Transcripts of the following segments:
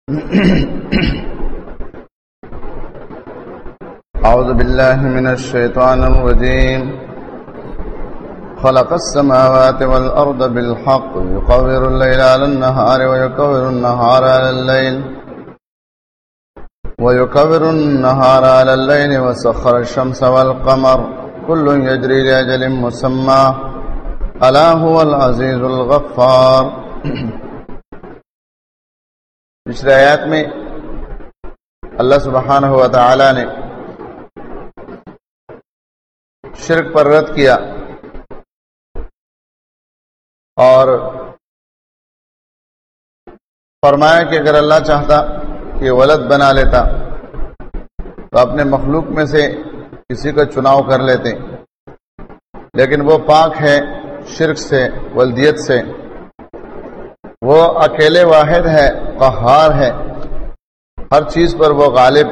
أعوذ بالله من الشيطان الرجيم. خلق السماوات والأرض بالحق يكور الليل على النهار ويكور النهار على الليل وسخر الشمس والقمر كل يجري لأجل مسمى ألا هو العزيز الغفار. پچھلے آیات میں اللہ سبحانہ و تعالی نے شرک پر رد کیا اور فرمایا کہ اگر اللہ چاہتا کہ ولد بنا لیتا تو اپنے مخلوق میں سے کسی کا چناؤ کر لیتے، لیکن وہ پاک ہے شرک سے، ولدیت سے. وہ اکیلے واحد ہے، قہار ہے، ہر چیز پر وہ غالب.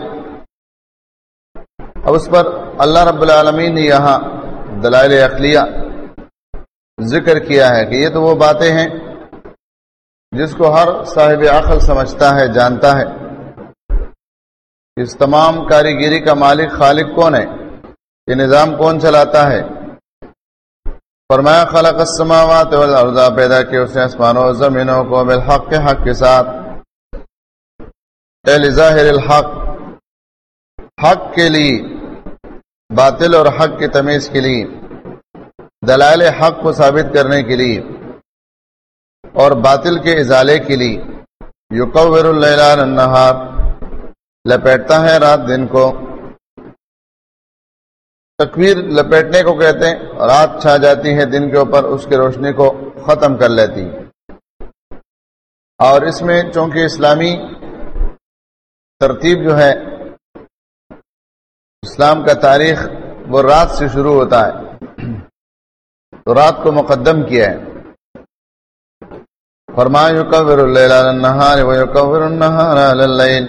اب اس پر اللہ رب العالمین نے یہاں دلائل عقلیہ ذکر کیا ہے کہ یہ تو وہ باتیں ہیں جس کو ہر صاحب عقل سمجھتا ہے، جانتا ہے. اس تمام کاریگری کا مالک خالق کون ہے، یہ نظام کون چلاتا ہے. فرمایا خلق السماوات والارض، پیدا کیا اس نے آسمانوں اور زمینوں کو بالحق کے حق کے ساتھ، لظاہر الحق، حق کے لیے، باطل اور حق کی تمیز کے لیے، دلائل حق کو ثابت کرنے کے لیے اور باطل کے ازالے کے لیے. یکور اللیل علی النہار، لپیٹتا ہے رات دن کو. تکویر لپیٹنے کو کہتے ہیں، رات چھا جاتی ہے دن کے اوپر، اس کی روشنی کو ختم کر لیتی. اور اس میں چونکہ اسلامی ترتیب جو ہے، اسلام کا تاریخ وہ رات سے شروع ہوتا ہے، تو رات کو مقدم کیا ہے. فرمایا یکور اللیل علی النہار ویکور النہار علی اللیل،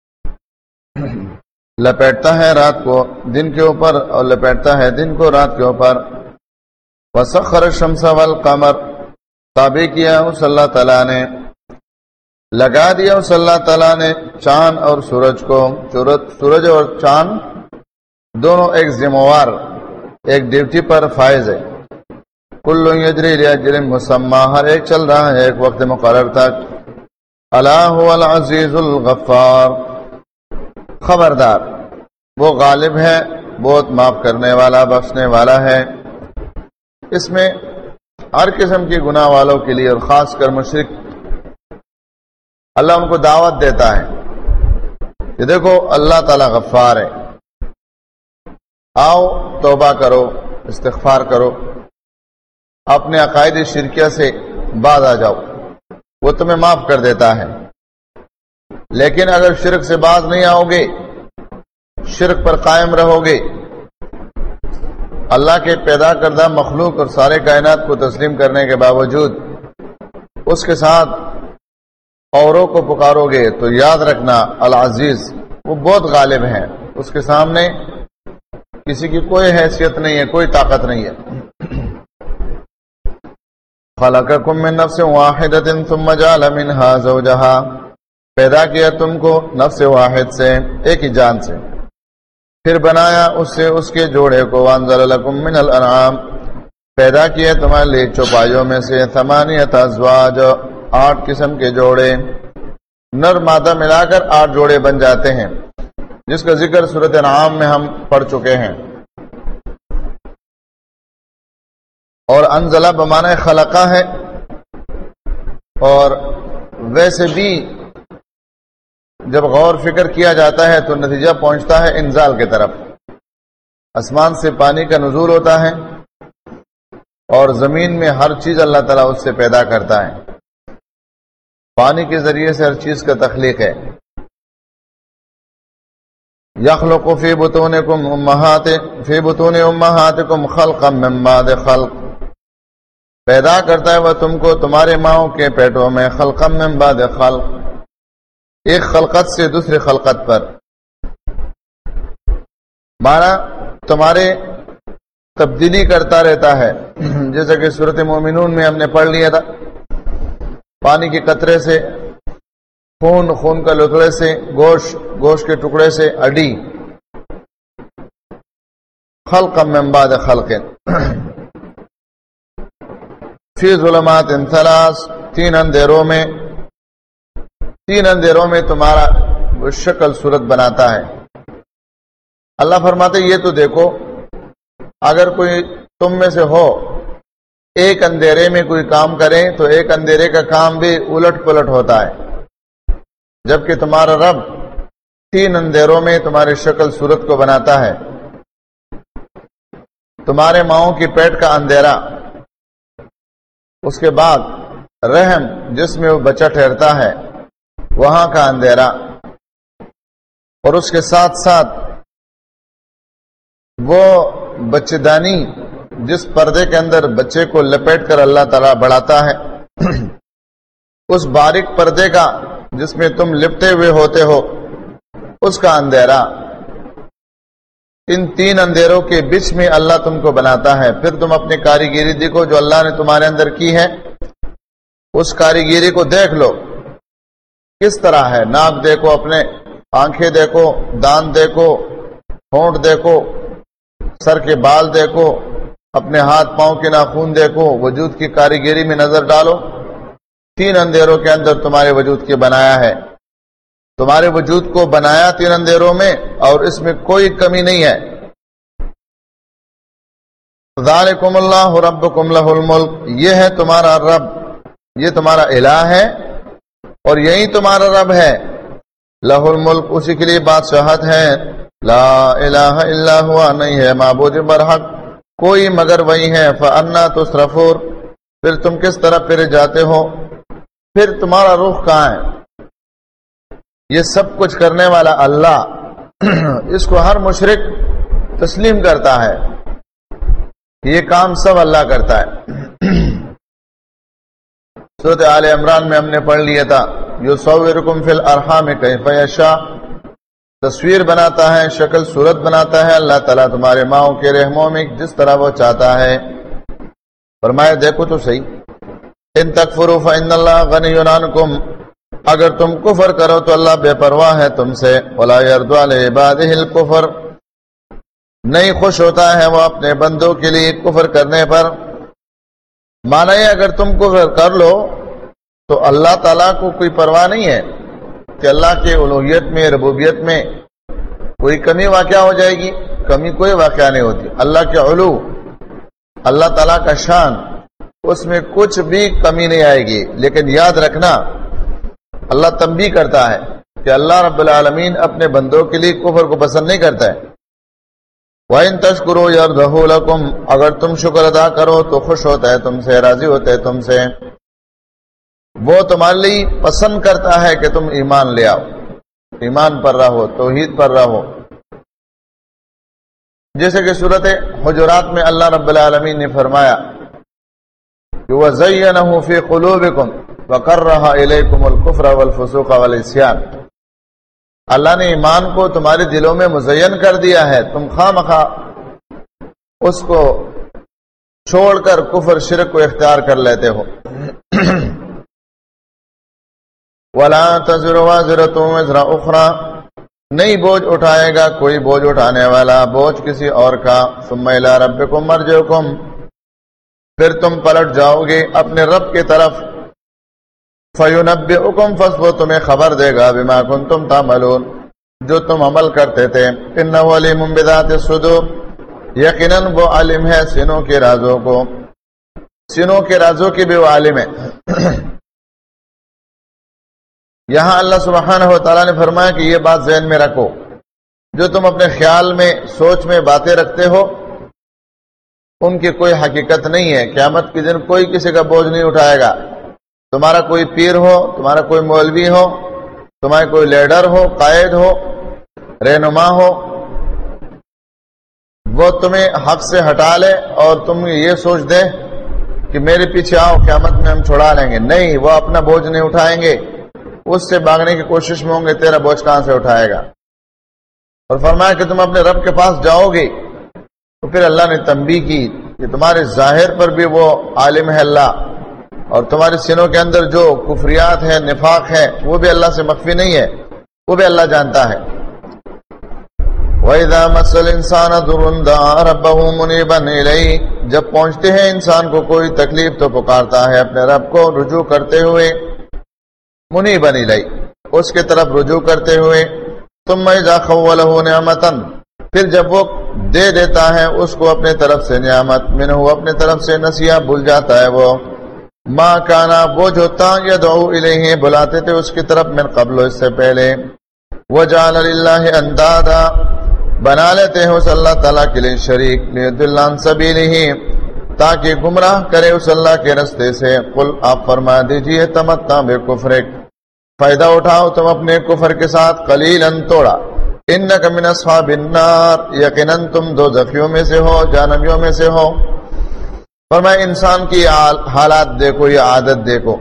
لپیٹتا ہے رات کو دن کے اوپر اور لپیٹتا ہے دن کو رات کے اوپر. وسخر الشمس والقمر، تابع کیا اس اللہ تعالیٰ نے، لگا دیا اس اللہ تعالیٰ نے چاند اور سورج کو. سورج اور چاند دونوں ایک ذمہ وار، ایک ڈیوٹی پر فائز ہے. کل یجری لاجل مسمى، ہر ایک چل رہا ہے ایک وقت مقرر تک. الا هو العزیز الغفار، خبردار وہ غالب ہے، بہت معاف کرنے والا، بخشنے والا ہے. اس میں ہر قسم کی گناہ والوں کے لیے اور خاص کر مشرک اللہ ان کو دعوت دیتا ہے کہ دیکھو اللہ تعالی غفار ہے، آؤ توبہ کرو، استغفار کرو، اپنے عقائد شرکیہ سے باز آ جاؤ، وہ تمہیں معاف کر دیتا ہے. لیکن اگر شرک سے باز نہیں آؤ گے، شرک پر قائم رہو گے، اللہ کے پیدا کردہ مخلوق اور سارے کائنات کو تسلیم کرنے کے باوجود اس کے ساتھ اوروں کو پکارو گے، تو یاد رکھنا العزیز وہ بہت غالب ہے، اس کے سامنے کسی کی کوئی حیثیت نہیں ہے، کوئی طاقت نہیں ہے. خلقکم من نفس واحدۃ ثم جعل منها زوجها، پیدا کیا تم کو نفس واحد سے، ایک ہی جان سے، پھر بنایا اس سے اس کے جوڑے کو. وانزل لکم من الانعام، پیدا کیا تمہارے لیے چوپایوں میں سے ثمانیۃ ازواج، 8 قسم کے جوڑے، نر مادہ ملا کر 8 جوڑے بن جاتے ہیں، جس کا ذکر سورۃ انعام میں ہم پڑھ چکے ہیں. اور انزلہ بمعنی خلقہ ہے، اور ویسے بھی جب غور فکر کیا جاتا ہے تو نتیجہ پہنچتا ہے انزال کی طرف. آسمان سے پانی کا نزول ہوتا ہے اور زمین میں ہر چیز اللہ تعالیٰ اس سے پیدا کرتا ہے. پانی کے ذریعے سے ہر چیز کا تخلیق ہے. یخلق فی بطون امہاتکم خلقا من بعد خلق، پیدا کرتا ہے وہ تم کو تمہارے ماؤں کے پیٹوں میں، خلقا من بعد خلق، ایک خلقت سے دوسری خلقت پر. مانا تمہارے تبدیلی کرتا رہتا ہے، جیسا کہ سورۃ مومنون میں ہم نے پڑھ لیا تھا. پانی کے قطرے سے خون کا لکڑے سے، گوشت کے ٹکڑے سے، اڈی، خلقا من بعد خلق، فی ظلمات ثلاث، تین اندھیروں میں تمہارا وہ شکل صورت بناتا ہے۔ اللہ فرماتے یہ تو دیکھو، اگر کوئی تم میں سے ہو ایک اندھیرے میں کوئی کام کرے تو ایک اندھیرے کا کام بھی الٹ پلٹ ہوتا ہے، جبکہ تمہارا رب تین اندھیروں میں تمہاری شکل صورت کو بناتا ہے۔ تمہارے ماؤں کی پیٹ کا اندھیرا، اس کے بعد رحم جس میں وہ بچہ ٹھہرتا ہے وہاں کا اندھیرا، اور اس کے ساتھ ساتھ وہ بچے دانی جس پردے کے اندر بچے کو لپیٹ کر اللہ تعالیٰ بڑھاتا ہے، اس باریک پردے کا جس میں تم لپٹے ہوئے ہوتے ہو اس کا اندھیرا، ان تین اندھیروں کے بیچ میں اللہ تم کو بناتا ہے۔ پھر تم اپنی کاریگری دیکھو جو اللہ نے تمہارے اندر کی ہے، اس کاریگری کو دیکھ لو کس طرح ہے۔ ناک دیکھو، اپنے آنکھیں دیکھو، دان دیکھو، ہونٹ دیکھو، سر کے بال دیکھو، اپنے ہاتھ پاؤں کے ناخن دیکھو، وجود کی کاریگری میں نظر ڈالو۔ تین اندھیروں کے اندر تمہارے وجود کے بنایا ہے، تمہارے وجود کو بنایا تین اندھیروں میں، اور اس میں کوئی کمی نہیں ہے۔ ذالکم اللہ ربکم لہ الملک، یہ ہے تمہارا رب، یہ تمہارا الہ ہے اور یہی تمہارا رب ہے۔ لہ الملک، اسی کے لیے بادشاہت ہے۔ لا الہ الا ہوا، نہیں ہے معبود برحق کوئی مگر وہی ہے۔ فانا تصرفون، پھر تم کس طرح پھر جاتے ہو، پھر تمہارا رخ کہاں ہے؟ یہ سب کچھ کرنے والا اللہ، اس کو ہر مشرک تسلیم کرتا ہے، یہ کام سب اللہ کرتا ہے۔ سورۃ آل عمران میں ہم نے پڑھ لیا تھا، یصورکم فی الارحام کیف یشاء، تصویر بناتا ہے، شکل صورت بناتا ہے اللہ تعالیٰ تمہارے ماؤں کے رحموں میں جس طرح وہ چاہتا ہے۔ فرمایا دیکھو تو صحیح، ان تکفروا فإن اللہ غنی عنکم، اگر تم کفر کرو تو اللہ بے پرواہ ہے تم سے۔ ولا یرضی لعبادہ الکفر، نہیں خوش ہوتا ہے وہ اپنے بندوں کے لیے کفر کرنے پر۔ مانا ہے اگر تم کفر کر لو تو اللہ تعالیٰ کو کوئی پرواہ نہیں ہے کہ اللہ کے الوہیت میں، ربوبیت میں کوئی کمی واقع ہو جائے گی، کمی کوئی واقعہ نہیں ہوتی۔ اللہ کے علو، اللہ تعالیٰ کا شان، اس میں کچھ بھی کمی نہیں آئے گی۔ لیکن یاد رکھنا اللہ تنبیہ کرتا ہے کہ اللہ رب العالمین اپنے بندوں کے لیے کفر کو پسند نہیں کرتا ہے۔ وَإِن تَشْكُرُوا يَرْضَهُ لَكُمْ، اگر تم شکر ادا کرو تو خوش ہوتا ہے تم سے، راضی ہوتا ہے تم سے، وہ تمہارے لیے پسند کرتا ہے کہ تم ایمان لے آؤ، ایمان پر رہو، توحید پر رہو۔ جیسے کہ سورۃ حجرات میں اللہ رب العالمین نے فرمایا کہ وَزَيَّنَهُ فِي قُلُوبِكُمْ وَكَرَّهَ إِلَيْكُمُ الْكُفْرَ وَالْفُسُوقَ وَالْعِصْيَانَ، اللہ نے ایمان کو تمہارے دلوں میں مزین کر دیا ہے، تم خواہ اس کو چھوڑ کر کفر شرک کو اختیار کر لیتے ہو۔ وَلَا تَزِرُ وَازِرَةٌ وِزْرَ أُخْرَى، نہیں بوجھ اٹھائے گا کوئی بوجھ اٹھانے والا بوجھ کسی اور کا۔ ثُمَّ إِلَىٰ رَبِّكُمْ مَرْجِعُكُمْ، پھر تم پلٹ جاؤ گے اپنے رب کی طرف۔ فَيُنَبِّئُكُمْ، پس وہ تمہیں خبر دے گا، بِمَا كُنتُمْ تَعْمَلُونَ، جو تم عمل کرتے تھے۔ إِنَّهُ عَلِيمٌ بِذَاتِ الصُّدُورِ، یقیناً وہ عالم ہے سینوں کے رازوں کو، سینوں کے رازوں کی بھی وہ عالم ہے۔ یہاں اللہ سبحانہ و تعالیٰ نے فرمایا کہ یہ بات ذہن میں رکھو، جو تم اپنے خیال میں، سوچ میں باتیں رکھتے ہو ان کی کوئی حقیقت نہیں ہے۔ قیامت کے دن کوئی کسی کا بوجھ نہیں اٹھائے گا۔ تمہارا کوئی پیر ہو، تمہارا کوئی مولوی ہو، تمہارا کوئی لیڈر ہو، قائد ہو، رہنما ہو، وہ تمہیں حق سے ہٹا لے اور تم یہ سوچ دے کہ میرے پیچھے آؤ قیامت میں ہم چھڑا لیں گے، نہیں، وہ اپنا بوجھ نہیں اٹھائیں گے، اس سے بھاگنے کی کوشش میں ہوں گے، تیرا بوجھ کہاں سے اٹھائے گا۔ اور فرمایا کہ تم اپنے رب کے پاس جاؤ گے تو پھر اللہ نے تنبیہ کی کہ تمہارے ظاہر پر بھی وہ عالم ہے اللہ، اور تمہارے سینوں کے اندر جو کفریات ہے، نفاق ہے، وہ بھی اللہ سے مخفی نہیں ہے، وہ بھی اللہ جانتا ہے۔ وَإِذَا مَسَّ الْإِنسَانَ ضُرٌّ دَعَا رَبَّهُ مُنِيبًا إِلَيْهِ، جب پہنچتے ہیں انسان کو کوئی تکلیف تو پکارتا ہے اپنے رب کو رجوع کرتے ہوئے، منیبًا الیہ، اس کے طرف رجوع کرتے ہوئے، ثم اذا خوله نعمةً، پھر جب وہ دے دیتا ہے اس کو اپنے طرف سے نعمت، منہ، اپنے طرف سے، نسیہ، بھول جاتا ہے وہ، ما کانا، وہ جو تھا، یدعو الیہ، بلاتے تھے اس کی طرف، من قبل، اس سے پہلے، وجعل للہ اندادا، بنا لیتے ہیں اس اللہ تعالیٰ کے لیے شریک، لیضل عن سبیلہ، تاکہ گمراہ کرے اس اللہ کے رستے سے۔ قل، آپ فرما دیجئے، تمتع بکفرک، فائدہ اٹھاؤ تم اپنے کفر کے ساتھ، قلیلا، تھوڑا، انک من اصحاب النار، یقیناً تم دوزخیوں میں سے ہو، جہنمیوں میں سے ہو۔ فرمائے انسان کی حالات دیکھو، یہ عادت دیکھو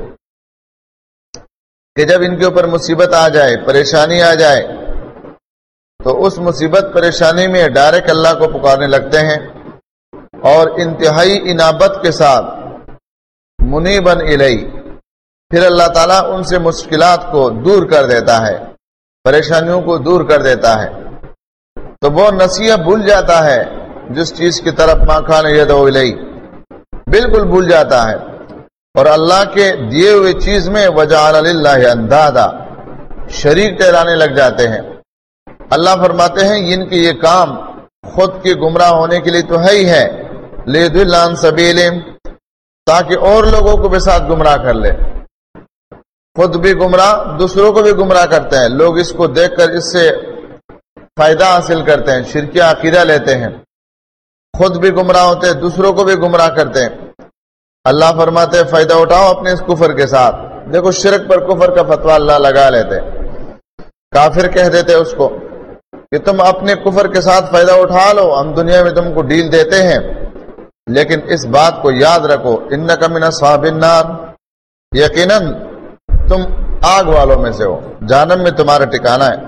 کہ جب ان کے اوپر مصیبت آ جائے، پریشانی آ جائے، تو اس مصیبت پریشانی میں ڈائریکٹ اللہ کو پکارنے لگتے ہیں، اور انتہائی انابت کے ساتھ، منیباً الیہ، پھر اللہ تعالیٰ ان سے مشکلات کو دور کر دیتا ہے، پریشانیوں کو دور کر دیتا ہے، تو وہ نسیہ بھول جاتا ہے جس چیز کی طرف ما کان یدعو الیہ، بالکل بھول جاتا ہے، اور اللہ کے دیے ہوئے چیز میں وجعل للہ اندادا، شریک ٹھہرانے لگ جاتے ہیں۔ اللہ فرماتے ہیں ان کے یہ کام خود کے گمراہ ہونے کے لیے تو ہے ہی ہے، لیضل عن سبیلہ، تاکہ اور لوگوں کو بھی ساتھ گمراہ کر لے، خود بھی گمراہ، دوسروں کو بھی گمراہ کرتے ہیں، لوگ اس کو دیکھ کر اس سے فائدہ حاصل کرتے ہیں، شرکیہ عقیدہ لیتے ہیں، خود بھی گمراہ ہوتے ہیں، دوسروں کو بھی گمراہ کرتے ہیں۔ اللہ فرماتے ہیں فائدہ اٹھاؤ اپنے اس کفر کے ساتھ۔ دیکھو شرک پر کفر کا فتویٰ اللہ لگا لیتے، کافر کہہ دیتے اس کو کہ تم اپنے کفر کے ساتھ فائدہ اٹھا لو، ہم دنیا میں تم کو ڈیل دیتے ہیں، لیکن اس بات کو یاد رکھو، انک من اصحاب النار، یقیناً تم آگ والوں میں سے ہو، جہنم میں تمہارا ٹھکانہ ہے۔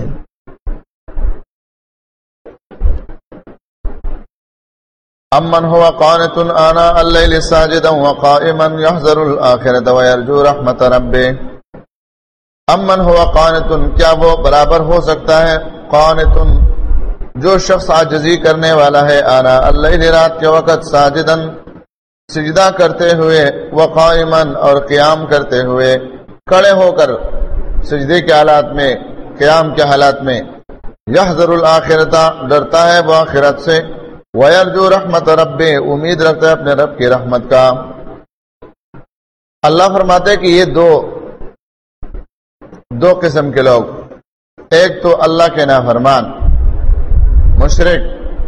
امن هو قانت آناء الليل ساجدا وقائما يحذر الآخرة ويرجو رحمت ربه۔ امن هو قانت، کیا وہ برابر ہو سکتا ہے، قانت، جو شخص عاجزی کرنے والا ہے، آناء اللیل، رات کے وقت، ساجدا، سجدہ کرتے ہوئے، وقائما، اور قیام کرتے ہوئے، کھڑے ہو کر سجدے کے حالات میں، قیام کے حالات میں، یحذر الآخرۃ، ڈرتا ہے وہ آخرت سے، وَيَرْجُو رَحْمَتَ رَبِّهِ، امید رکھتا ہے اپنے رب کی رحمت کا۔ اللہ فرماتے ہیں کہ یہ دو قسم کے لوگ، ایک تو اللہ کے نافرمان مشرک،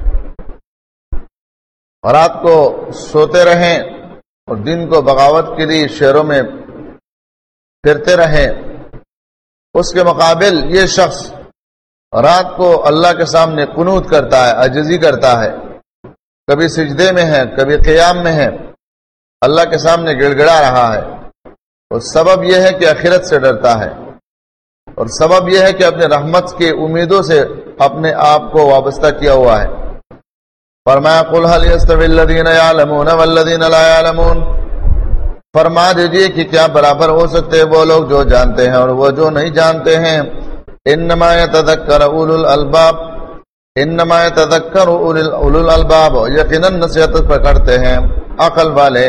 رات کو سوتے رہیں اور دن کو بغاوت کے لیے شہروں میں پھرتے رہیں، اس کے مقابل یہ شخص رات کو اللہ کے سامنے قنوت کرتا ہے، عاجزی کرتا ہے، کبھی سجدے میں ہے، کبھی قیام میں ہے، اللہ کے سامنے گڑ گڑا رہا ہے، اور سبب یہ ہے کہ آخرت سے ڈرتا ہے، اور سبب یہ ہے کہ اپنے رحمت کی امیدوں سے اپنے آپ کو وابستہ کیا ہوا ہے۔ فرمایا قل هل يستوي الذين يعلمون والذين لا يعلمون، فرما دیجئے کہ کیا برابر ہو سکتے ہیں وہ لوگ جو جانتے ہیں اور وہ جو نہیں جانتے ہیں، انما يتذکر اولو الالباب، انما يتذکر اولو الالباب، یقیناً نصیحت پکڑتے ہیں عقل والے۔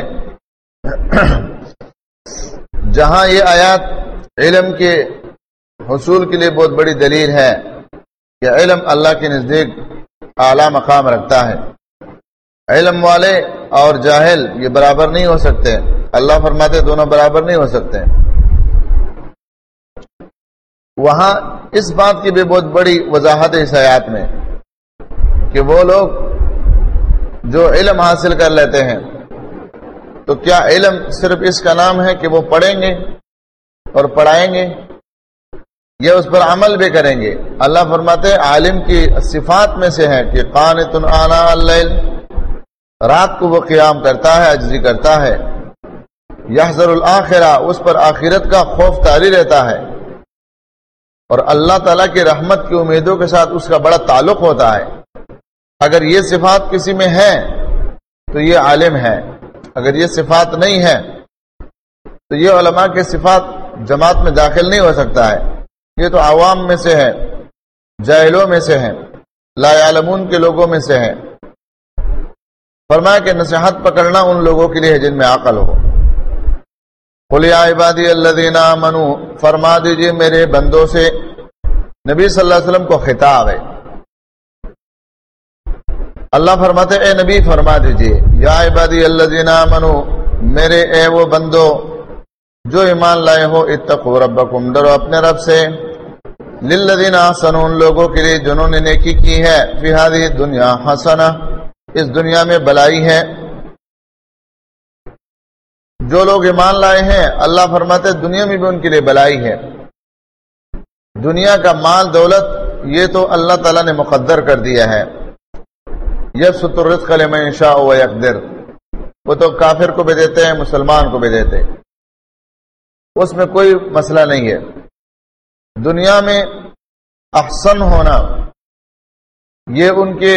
جہاں یہ آیات علم کے حصول کے لیے بہت بڑی دلیل ہے کہ علم اللہ کے نزدیک اعلیٰ مقام رکھتا ہے، علم والے اور جاہل یہ برابر نہیں ہو سکتے، اللہ فرماتے دونوں برابر نہیں ہو سکتے۔ وہاں اس بات کی بھی بہت بڑی وضاحت ہے اس آیات میں کہ وہ لوگ جو علم حاصل کر لیتے ہیں، تو کیا علم صرف اس کا نام ہے کہ وہ پڑھیں گے اور پڑھائیں گے، یا اس پر عمل بھی کریں گے؟ اللہ فرماتے ہیں عالم کی صفات میں سے ہے کہ قانت آناء اللیل، رات کو وہ قیام کرتا ہے، عجزی کرتا ہے، یحذر الآخرہ، اس پر آخرت کا خوف طاری رہتا ہے، اور اللہ تعالیٰ کی رحمت کی امیدوں کے ساتھ اس کا بڑا تعلق ہوتا ہے۔ اگر یہ صفات کسی میں ہے تو یہ عالم ہے، اگر یہ صفات نہیں ہے تو یہ علماء کے صفات جماعت میں داخل نہیں ہو سکتا ہے، یہ تو عوام میں سے ہے، جاہلوں میں سے ہیں، لا یعلمون کے لوگوں میں سے ہے۔ فرمایا کہ نصیحت پکڑنا ان لوگوں کے لیے ہے جن میں عقل ہو۔ قل یا عبادی الذین آمنوا، فرما دیجئے میرے بندوں سے، نبی صلی اللہ علیہ وسلم کو خطاب ہے۔ اللہ فرماتے اے نبی فرما دیجئے، یا عبادی الذین آمنوا، میرے اے وہ بندو جو ایمان لائے ہو، اتقوا ربکم، ڈرو اپنے رب سے، للذین احسنوا، ان لوگوں کے لیے جنہوں نے نیکی کی ہے، فی ہذہ الدنیا حسنہ، اس دنیا میں بلائی ہے۔ جو لوگ ایمان لائے ہیں اللہ فرماتے دنیا میں بھی ان کے لیے بلائی ہے۔ دنیا کا مال دولت یہ تو اللہ تعالیٰ نے مقدر کر دیا ہے، یبسط الرزق لمن یشاء ویقدر، وہ تو کافر کو بھی دیتے ہیں مسلمان کو بھی دیتے ہیں، اس میں کوئی مسئلہ نہیں ہے۔ دنیا میں احسن ہونا یہ ان کے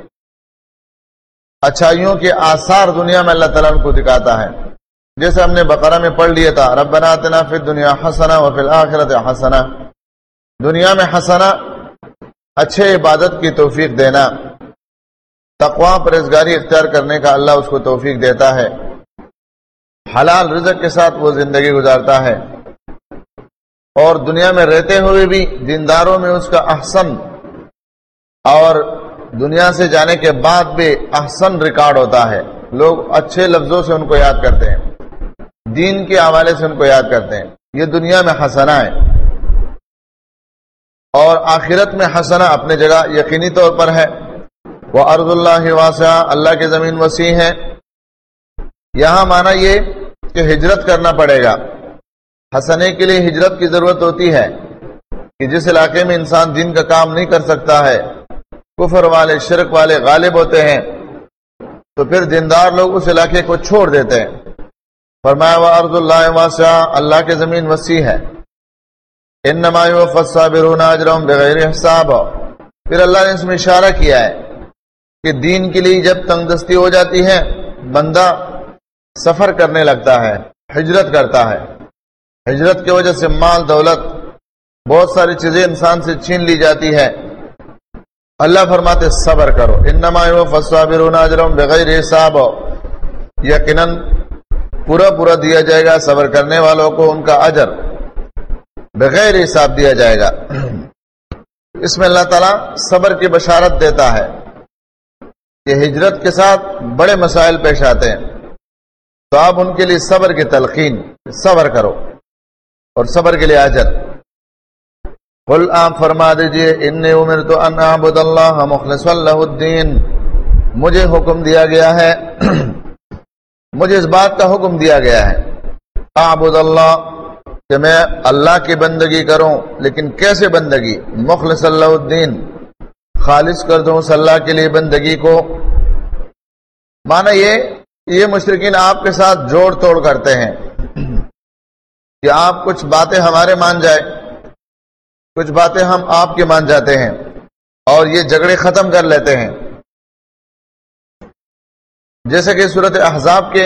اچھائیوں کے آثار دنیا میں اللہ تعالیٰ ان کو دکھاتا ہے، جیسے ہم نے بقرہ میں پڑھ لیا تھا، ربنا آتنا فی الدنیا حسنہ وفی الآخرۃ حسنہ، دنیا میں حسنہ اچھے عبادت کی توفیق دینا، تقوی پرہیزگاری اختیار کرنے کا اللہ اس کو توفیق دیتا ہے، حلال رزق کے ساتھ وہ زندگی گزارتا ہے، اور دنیا میں رہتے ہوئے بھی دینداروں میں اس کا احسن، اور دنیا سے جانے کے بعد بھی احسن ریکارڈ ہوتا ہے، لوگ اچھے لفظوں سے ان کو یاد کرتے ہیں، دین کے حوالے سے ان کو یاد کرتے ہیں، یہ دنیا میں حسنہ ہے۔ اور آخرت میں حسنہ اپنے جگہ یقینی طور پر ہے، وَأَرْضُ اللَّهِ وَاسِعَةٌ، اللہ کی زمین وسیع ہے۔ یہاں معنی یہ کہ ہجرت کرنا پڑے گا، حسنے کے لیے ہجرت کی ضرورت ہوتی ہے، کہ جس علاقے میں انسان دین کا کام نہیں کر سکتا ہے، کفر والے شرک والے غالب ہوتے ہیں، تو پھر دیندار لوگ اس علاقے کو چھوڑ دیتے ہیں۔ فرمایا وَأَرْضُ اللَّهِ وَاسِعَةٌ، اللہ کی زمین وسیع ہے، إِنَّمَا يُوَفَّى الصَّابِرُونَ أَجْرَهُمْ بِغَيْرِ حِسَابٍ، پھر اللہ نے اس میں اشارہ کیا ہے کہ دین کے لیے جب تنگ دستی ہو جاتی ہے بندہ سفر کرنے لگتا ہے، ہجرت کرتا ہے، ہجرت کی وجہ سے مال دولت بہت ساری چیزیں انسان سے چھین لی جاتی ہے، اللہ فرماتے صبر کرو، انما یوفی الصابرون اجرهم بغیر حساب، یقیناً پورا دیا جائے گا صبر کرنے والوں کو ان کا اجر بغیر حساب دیا جائے گا۔ اس میں اللہ تعالیٰ صبر کی بشارت دیتا ہے کہ ہجرت کے ساتھ بڑے مسائل پیش آتے ہیں، تو آپ ان کے لیے صبر کی تلقین، صبر کرو اور صبر کے لیے اجر۔ قل آپ فرما دیجئے انی امرت ان اعبد اللہ مخلصا لہ الدین، مجھے حکم دیا گیا ہے مجھے اس بات کا حکم دیا گیا ہے اعبد اللہ، کہ میں اللہ کی بندگی کروں، لیکن کیسے بندگی؟ مخلصا لہ الدین، خالص کر دوں اس اللہ کے لیے بندگی کو۔ معنی یہ مشرکین آپ کے ساتھ جوڑ توڑ کرتے ہیں کہ آپ کچھ باتیں ہمارے مان جائے، کچھ باتیں ہم آپ کے مان جاتے ہیں، اور یہ جھگڑے ختم کر لیتے ہیں۔ جیسے کہ سورۃ احزاب کے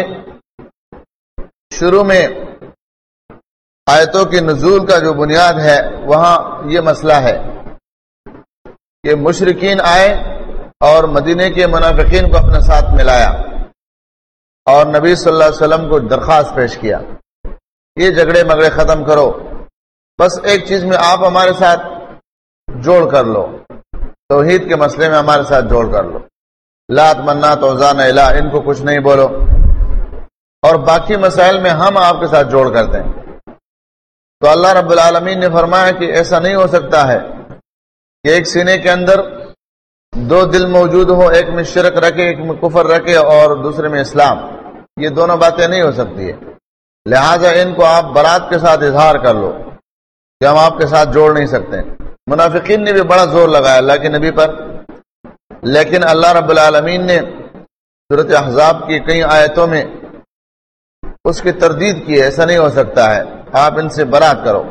شروع میں آیتوں کی نزول کا جو بنیاد ہے وہاں یہ مسئلہ ہے کہ مشرکین آئے اور مدینے کے منافقین کو اپنے ساتھ ملایا اور نبی صلی اللہ علیہ وسلم کو درخواست پیش کیا، یہ جھگڑے مگڑے ختم کرو، بس ایک چیز میں آپ ہمارے ساتھ جوڑ کر لو، توحید کے مسئلے میں ہمارے ساتھ جوڑ کر لو، لات منات اوزان الہ ان کو کچھ نہیں بولو، اور باقی مسائل میں ہم آپ کے ساتھ جوڑ کرتے ہیں۔ تو اللہ رب العالمین نے فرمایا کہ ایسا نہیں ہو سکتا ہے کہ ایک سینے کے اندر دو دل موجود ہو، ایک میں شرک رکھے ایک میں کفر رکھے اور دوسرے میں اسلام، یہ دونوں باتیں نہیں ہو سکتی ہے، لہٰذا ان کو آپ برات کے ساتھ اظہار کر لو کہ ہم آپ کے ساتھ جوڑ نہیں سکتے۔ منافقین نے بھی بڑا زور لگایا اللہ کے نبی پر، لیکن اللہ رب العالمین نے سورۃ احزاب کی کئی آیتوں میں اس کی تردید کی، ایسا نہیں ہو سکتا ہے، آپ ان سے برات کرو۔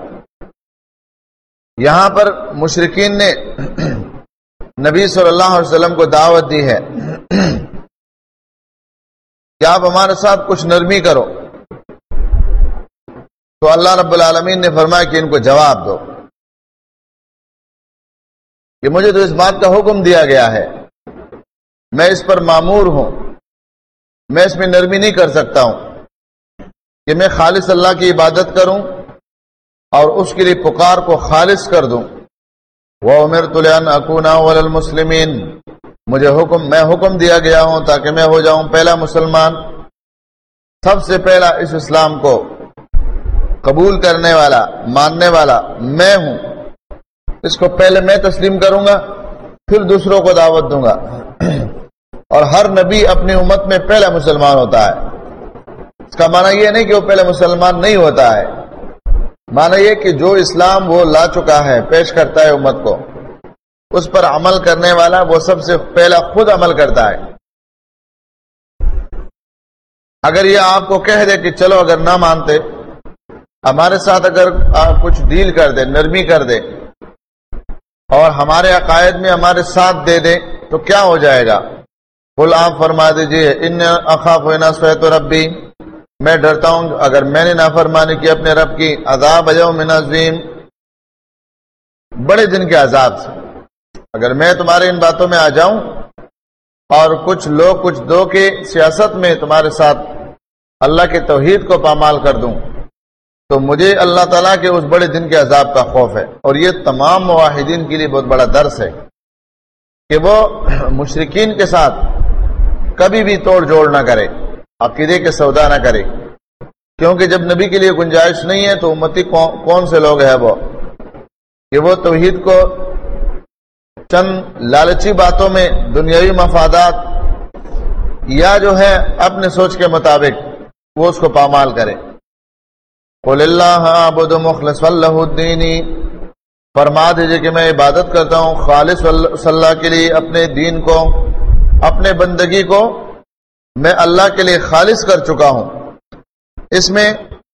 یہاں پر مشرکین نے نبی صلی اللہ علیہ وسلم کو دعوت دی ہے کہ آپ ہمارے ساتھ کچھ نرمی کرو، تو اللہ رب العالمین نے فرمایا کہ ان کو جواب دو کہ مجھے تو اس بات کا حکم دیا گیا ہے، میں اس پر مامور ہوں، میں اس میں نرمی نہیں کر سکتا ہوں کہ میں خالص اللہ کی عبادت کروں اور اس کے لیے پکار کو خالص کر دوں۔ وَأُمِرْتُ لِأَنْ أَكُونَ أَوَّلَ الْمُسْلِمِينَ، میں حکم دیا گیا ہوں تاکہ میں ہو جاؤں پہلا مسلمان، سب سے پہلا اس اسلام کو قبول کرنے والا، ماننے والا میں ہوں۔ اس کو پہلے میں تسلیم کروں گا، پھر دوسروں کو دعوت دوں گا۔ اور ہر نبی اپنی امت میں پہلا مسلمان ہوتا ہے۔ اس کا معنی یہ نہیں کہ وہ پہلے مسلمان نہیں ہوتا ہے، معنی یہ کہ جو اسلام وہ لا چکا ہے، پیش کرتا ہے امت کو، اس پر عمل کرنے والا وہ سب سے پہلا خود عمل کرتا ہے۔ اگر یہ آپ کو کہہ دے کہ چلو اگر نہ مانتے، ہمارے ساتھ اگر آپ کچھ ڈیل کر دے، نرمی کر دے اور ہمارے عقائد میں ہمارے ساتھ دے دے تو کیا ہو جائے گا؟ قل، آپ فرما دیجئے، ان اخاف ان عصیت ربی، میں ڈرتا ہوں اگر میں نے نافرمانی کی اپنے رب کی، عذاب یوم عظیم، بڑے دن کے عذاب سے۔ اگر میں تمہارے ان باتوں میں آ جاؤں اور کچھ لوگ کچھ دو کے سیاست میں تمہارے ساتھ اللہ کے توحید کو پامال کر دوں تو مجھے اللہ تعالیٰ کے اس بڑے دن کے عذاب کا خوف ہے۔ اور یہ تمام موحدین کے لیے بہت بڑا درس ہے کہ وہ مشرکین کے ساتھ کبھی بھی توڑ جوڑ نہ کرے، عقیدے کے سودا نہ کرے، کیونکہ جب نبی کے لیے گنجائش نہیں ہے تو امتی کون سے لوگ ہیں وہ کہ وہ توحید کو چند لالچی باتوں میں، دنیاوی مفادات یا جو ہے اپنے سوچ کے مطابق وہ اس کو پامال کرے۔ قل اللہ اعبد مخلص لہ الدین، فرما دیجئے کہ میں عبادت کرتا ہوں خالص اللہ کے لیے، اپنے دین کو، اپنے بندگی کو میں اللہ کے لیے خالص کر چکا ہوں، اس میں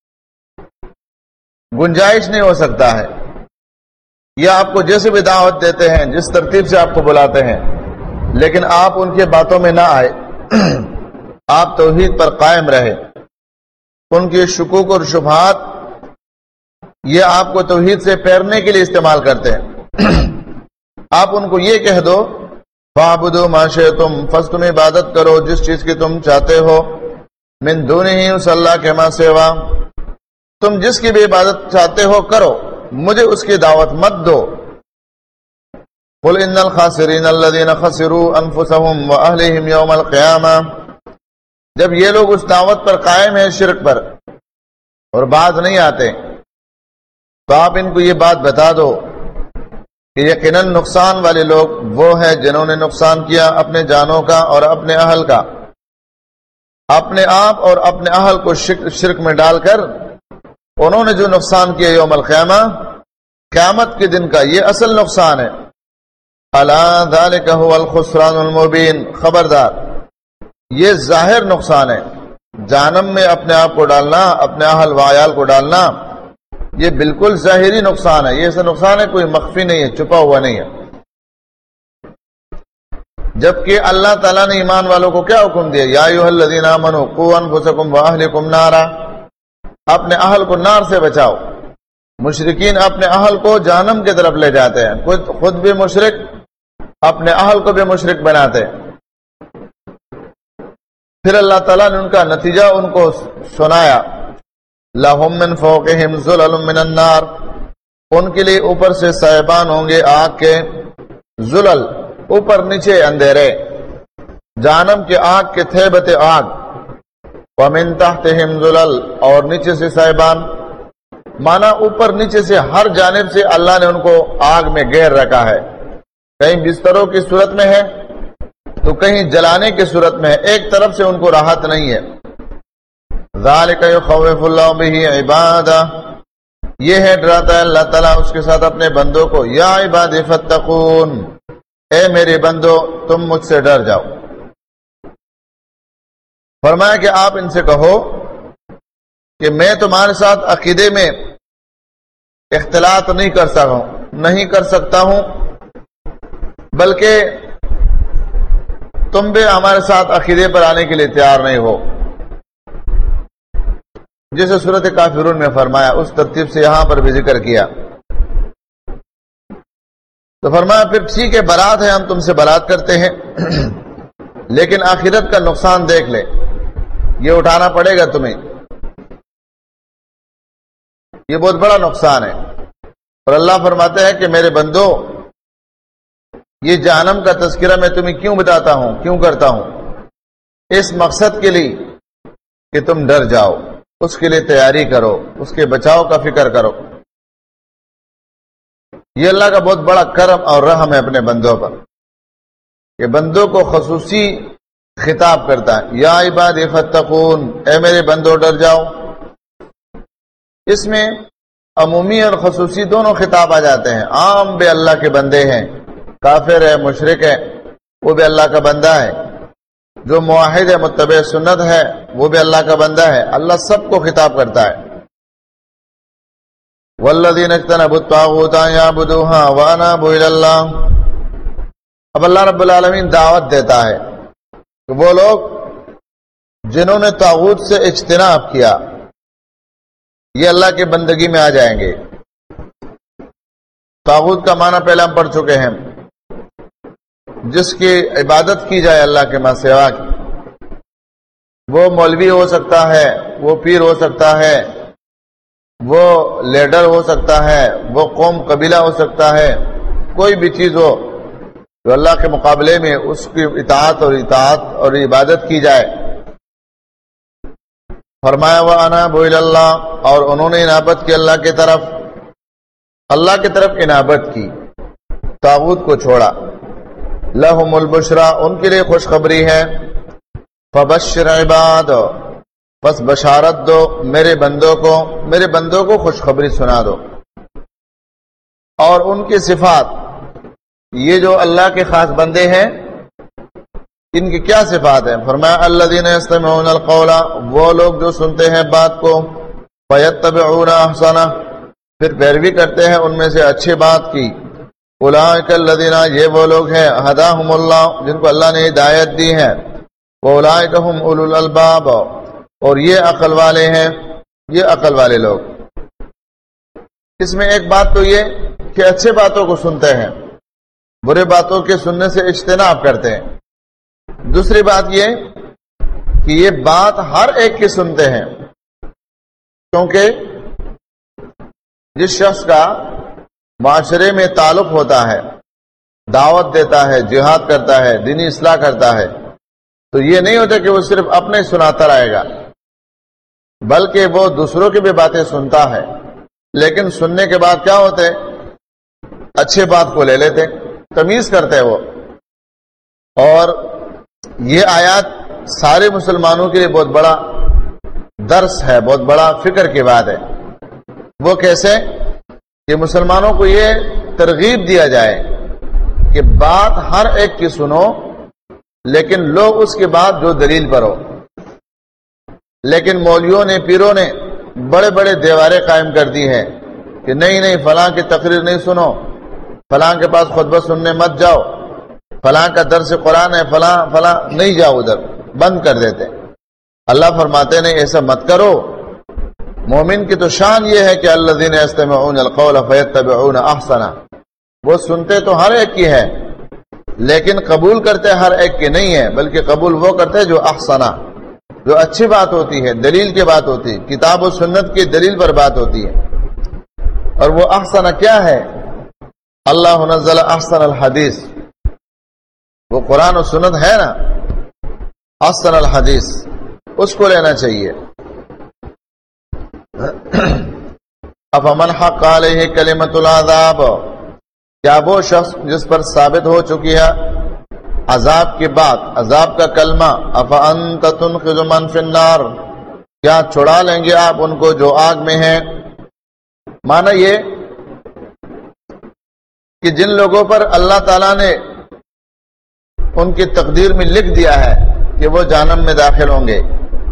گنجائش نہیں ہو سکتا ہے۔ یہ آپ کو جیسے بھی دعوت دیتے ہیں، جس ترتیب سے آپ کو بلاتے ہیں، لیکن آپ ان کے باتوں میں نہ آئے، آپ توحید پر قائم رہے۔ ان کے شکوک اور شبہات یہ آپ کو توحید سے پھیرنے کے لیے استعمال کرتے ہیں۔ آپ ان کو یہ کہہ دو فَاعْبُدُوا مَا شِئْتُمْ، فَس تم عبادت کرو جس چیز کی تم چاہتے ہو، مِن دُونِهِ، اس اللہ کے ماں سوا، تم جس کی بھی عبادت چاہتے ہو کرو، مجھے اس کی دعوت مت دو۔ قُلْ إِنَّ الْخَاسِرِينَ الَّذِينَ خَسِرُوا أَنفُسَهُمْ وَأَهْلِهِمْ يَوْمَ الْقِيَامَةِ، جب یہ لوگ اس دعوت پر قائم ہیں، شرک پر، اور باز نہیں آتے، تو آپ ان کو یہ بات بتا دو کہ یقیناً نقصان والے لوگ وہ ہیں جنہوں نے نقصان کیا اپنے جانوں کا اور اپنے اہل کا، اپنے آپ اور اپنے اہل کو شرک میں ڈال کر انہوں نے جو نقصان کیا یوم القیامہ، قیامت کے دن کا یہ اصل نقصان ہے۔ الا ذلک هو الخسران المبین، خبردار یہ ظاہر نقصان ہے، جہنم میں اپنے آپ کو ڈالنا، اپنے اہل و عیال کو ڈالنا، یہ بالکل ظاہری نقصان ہے، یہ ایسا نقصان ہے کوئی مخفی نہیں ہے، چھپا ہوا نہیں ہے۔ جبکہ اللہ تعالیٰ نے ایمان والوں کو کیا حکم دیا؟ یا ایھا الذین آمنوا قوا انفسکم واہلکم نارا، اپنے اہل کو نار سے بچاؤ۔ مشرکین اپنے اہل کو جہنم کی طرف لے جاتے ہیں، خود بھی مشرک، اپنے اہل کو بھی مشرک بناتے ہیں۔ پھر اللہ تعالیٰ نے ان کا نتیجہ ان کو سنایا، لَهُم مِّن فَوْقِهِمْ ظُلَلٌ مِّنَ النَّارِ، ان کے لیے اوپر سے سائبان ہوں گے آگ کے، ظلل اوپر نیچے اندھیرے، جہنم کے آگ کے تھیبت آگ، وَمِن تَحْتِهِمْ ظُلَلٌ، اور نیچے سے سائبان، مانا اوپر نیچے سے ہر جانب سے اللہ نے ان کو آگ میں گھیر رکھا ہے، کہیں بستروں کی صورت میں ہے تو کہیں جلانے کی صورت میں ہے، ایک طرف سے ان کو راحت نہیں ہے۔ ذالک یخوف اللہ بہ عبادہ، یہ ہے ڈراتا ہے اللہ تعالیٰ اس کے ساتھ اپنے بندوں کو، یا عباد فاتقون، اے میرے بندو تم مجھ سے ڈر جاؤ۔ فرمایا کہ آپ ان سے کہو کہ میں تمہارے ساتھ عقیدے میں اختلاط نہیں کر سکتا ہوں، بلکہ تم بھی ہمارے ساتھ عقیدے پر آنے کے لیے تیار نہیں ہو۔ جیسے سورۃ کافرون میں فرمایا اس ترتیب سے یہاں پر بھی ذکر کیا. تو فرمایا پھر ٹھیک ہے برات ہے، ہم تم سے برات کرتے ہیں لیکن آخرت کا نقصان دیکھ لے، یہ اٹھانا پڑے گا تمہیں، یہ بہت بڑا نقصان ہے. اور اللہ فرماتے ہیں کہ میرے بندو یہ جہنم کا تذکرہ میں تمہیں کیوں بتاتا ہوں، کیوں کرتا ہوں؟ اس مقصد کے لیے کہ تم ڈر جاؤ، اس کے لیے تیاری کرو، اس کے بچاؤ کا فکر کرو. یہ اللہ کا بہت بڑا کرم اور رحم ہے اپنے بندوں پر، کہ بندوں کو خصوصی خطاب کرتا ہے، یا عبادی فتقون، اے میرے بندو ڈر جاؤ. اس میں عمومی اور خصوصی دونوں خطاب آ جاتے ہیں. عام بھی اللہ کے بندے ہیں، کافر ہے، مشرک ہے، وہ بھی اللہ کا بندہ ہے. جو موحد ہے، متبع سنت ہے، وہ بھی اللہ کا بندہ ہے. اللہ سب کو خطاب کرتا ہے. والذین اجتنبوا الطاغوت ان یعبدوها وانابوا الی اللہ. اب اللہ رب العالمین دعوت دیتا ہے کہ وہ لوگ جنہوں نے طاغوت سے اجتناب کیا یہ اللہ کی بندگی میں آ جائیں گے. طاغوت کا معنی پہلے ہم پڑھ چکے ہیں، جس کی عبادت کی جائے اللہ کے سوا کی. وہ مولوی ہو سکتا ہے، وہ پیر ہو سکتا ہے، وہ لیڈر ہو سکتا ہے، وہ قوم قبیلہ ہو سکتا ہے، کوئی بھی چیز ہو جو اللہ کے مقابلے میں اس کی اطاعت اور عبادت کی جائے. فرمایا وَأَنَابُوا إِلَى اللَّهِ، اور انہوں نے انابت کی اللہ کی طرف انابت کی، طاغوت کو چھوڑا. لَهُمُ الْبُشْرَى، ان کے لیے خوشخبری ہے. فَبَشِّرْ عِبَادِ، پس بشارت دو میرے بندوں کو خوشخبری سنا دو. اور ان کی صفات، یہ جو اللہ کے خاص بندے ہیں ان کی کیا صفات ہیں؟ فرمایا الذین یستمعون القول، وہ لوگ جو سنتے ہیں بات کو، فیتبعون احسنہ، پھر پیروی کرتے ہیں ان میں سے اچھی بات کی. اولئک الذین، یہ وہ لوگ ہیں، ہداہم اللہ، جن کو اللہ نے ہدایت دی ہے. واولئک هم اولو الالباب، اور یہ عقل والے ہیں، یہ عقل والے لوگ. اس میں ایک بات تو یہ کہ اچھے باتوں کو سنتے ہیں، برے باتوں کے سننے سے اجتناب کرتے ہیں. دوسری بات یہ کہ یہ بات ہر ایک کی سنتے ہیں، کیونکہ جس شخص کا معاشرے میں تعلق ہوتا ہے، دعوت دیتا ہے، جہاد کرتا ہے، دینی اصلاح کرتا ہے، تو یہ نہیں ہوتا کہ وہ صرف اپنے سناتا رہے گا، بلکہ وہ دوسروں کی بھی باتیں سنتا ہے. لیکن سننے کے بعد کیا ہوتے؟ اچھے بات کو لے لیتے، تمیز کرتے وہ. اور یہ آیات سارے مسلمانوں کے لیے بہت بڑا درس ہے، بہت بڑا فکر کی بات ہے. وہ کیسے؟ کہ مسلمانوں کو یہ ترغیب دیا جائے کہ بات ہر ایک کی سنو، لیکن لو اس کے بعد جو دلیل پر ہو. لیکن مولویوں نے، پیروں نے بڑے بڑے دیواریں قائم کر دی ہے کہ نہیں فلاں کی تقریر نہیں سنو، فلاں کے پاس خطبہ سننے مت جاؤ، فلاں کا درس قرآن ہے، فلاں نہیں جاؤ، ادھر بند کر دیتے. اللہ فرماتے ہیں ایسا مت کرو. مومن کی تو شان یہ ہے کہ الذین یستمعون القول فیتبعون احسنہ، وہ سنتے تو ہر ایک کی ہے لیکن قبول کرتے ہر ایک کی نہیں ہے، بلکہ قبول وہ کرتے جو احسنہ، جو اچھی بات ہوتی ہے، دلیل کی بات ہوتی ہے، کتاب و سنت کی دلیل پر بات ہوتی ہے. اور وہ احسنہ کیا ہے؟ اللہ نزل احسن الحدیث، وہ قرآن و سنت ہے نا، احسن الحدیث، اس کو لینا چاہیے. افمن حق علیہ کلمۃ العذاب، کیا وہ شخص جس پر ثابت ہو چکی ہے عذاب کی بات، عذاب کا کلمہ، افانت تنقذ من فی النار، کیا چھڑا لیں گے آپ ان کو جو آگ میں ہیں؟ معنی یہ کہ جن لوگوں پر اللہ تعالیٰ نے ان کی تقدیر میں لکھ دیا ہے کہ وہ جہنم میں داخل ہوں گے،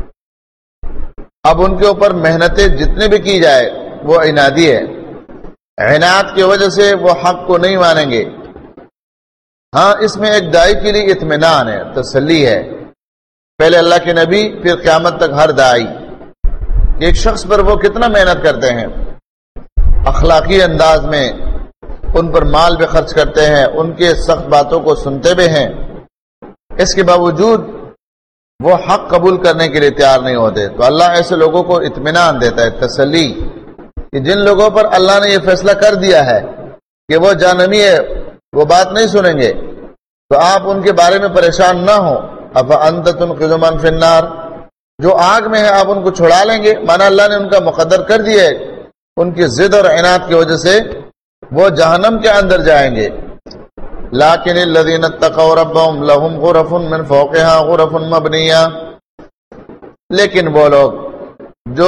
اب ان کے اوپر محنتیں جتنی بھی کی جائے وہ عنادی ہے، عناد کی وجہ سے وہ حق کو نہیں مانیں گے. ہاں اس میں ایک دائی کے لیے اطمینان ہے، تسلی ہے، پہلے اللہ کے نبی، پھر قیامت تک ہر دائی. کہ ایک شخص پر وہ کتنا محنت کرتے ہیں، اخلاقی انداز میں ان پر مال بھی خرچ کرتے ہیں، ان کے سخت باتوں کو سنتے بھی ہیں، اس کے باوجود وہ حق قبول کرنے کے لیے تیار نہیں ہوتے. تو اللہ ایسے لوگوں کو اطمینان دیتا ہے، تسلی، کہ جن لوگوں پر اللہ نے یہ فیصلہ کر دیا ہے کہ وہ جہنمی ہے، وہ بات نہیں سنیں گے، تو آپ ان کے بارے میں پریشان نہ ہوں. افانت تنقذ من فی النار، جو آگ میں ہے آپ ان کو چھڑا لیں گے، مانا اللہ نے ان کا مقدر کر دیا ہے، ان کی ضد اور عناد کی وجہ سے وہ جہنم کے اندر جائیں گے. لیکن الذین اتقوا ربهم لهم غرف من فوقها غرف مبنیہ، لیکن وہ لوگ جو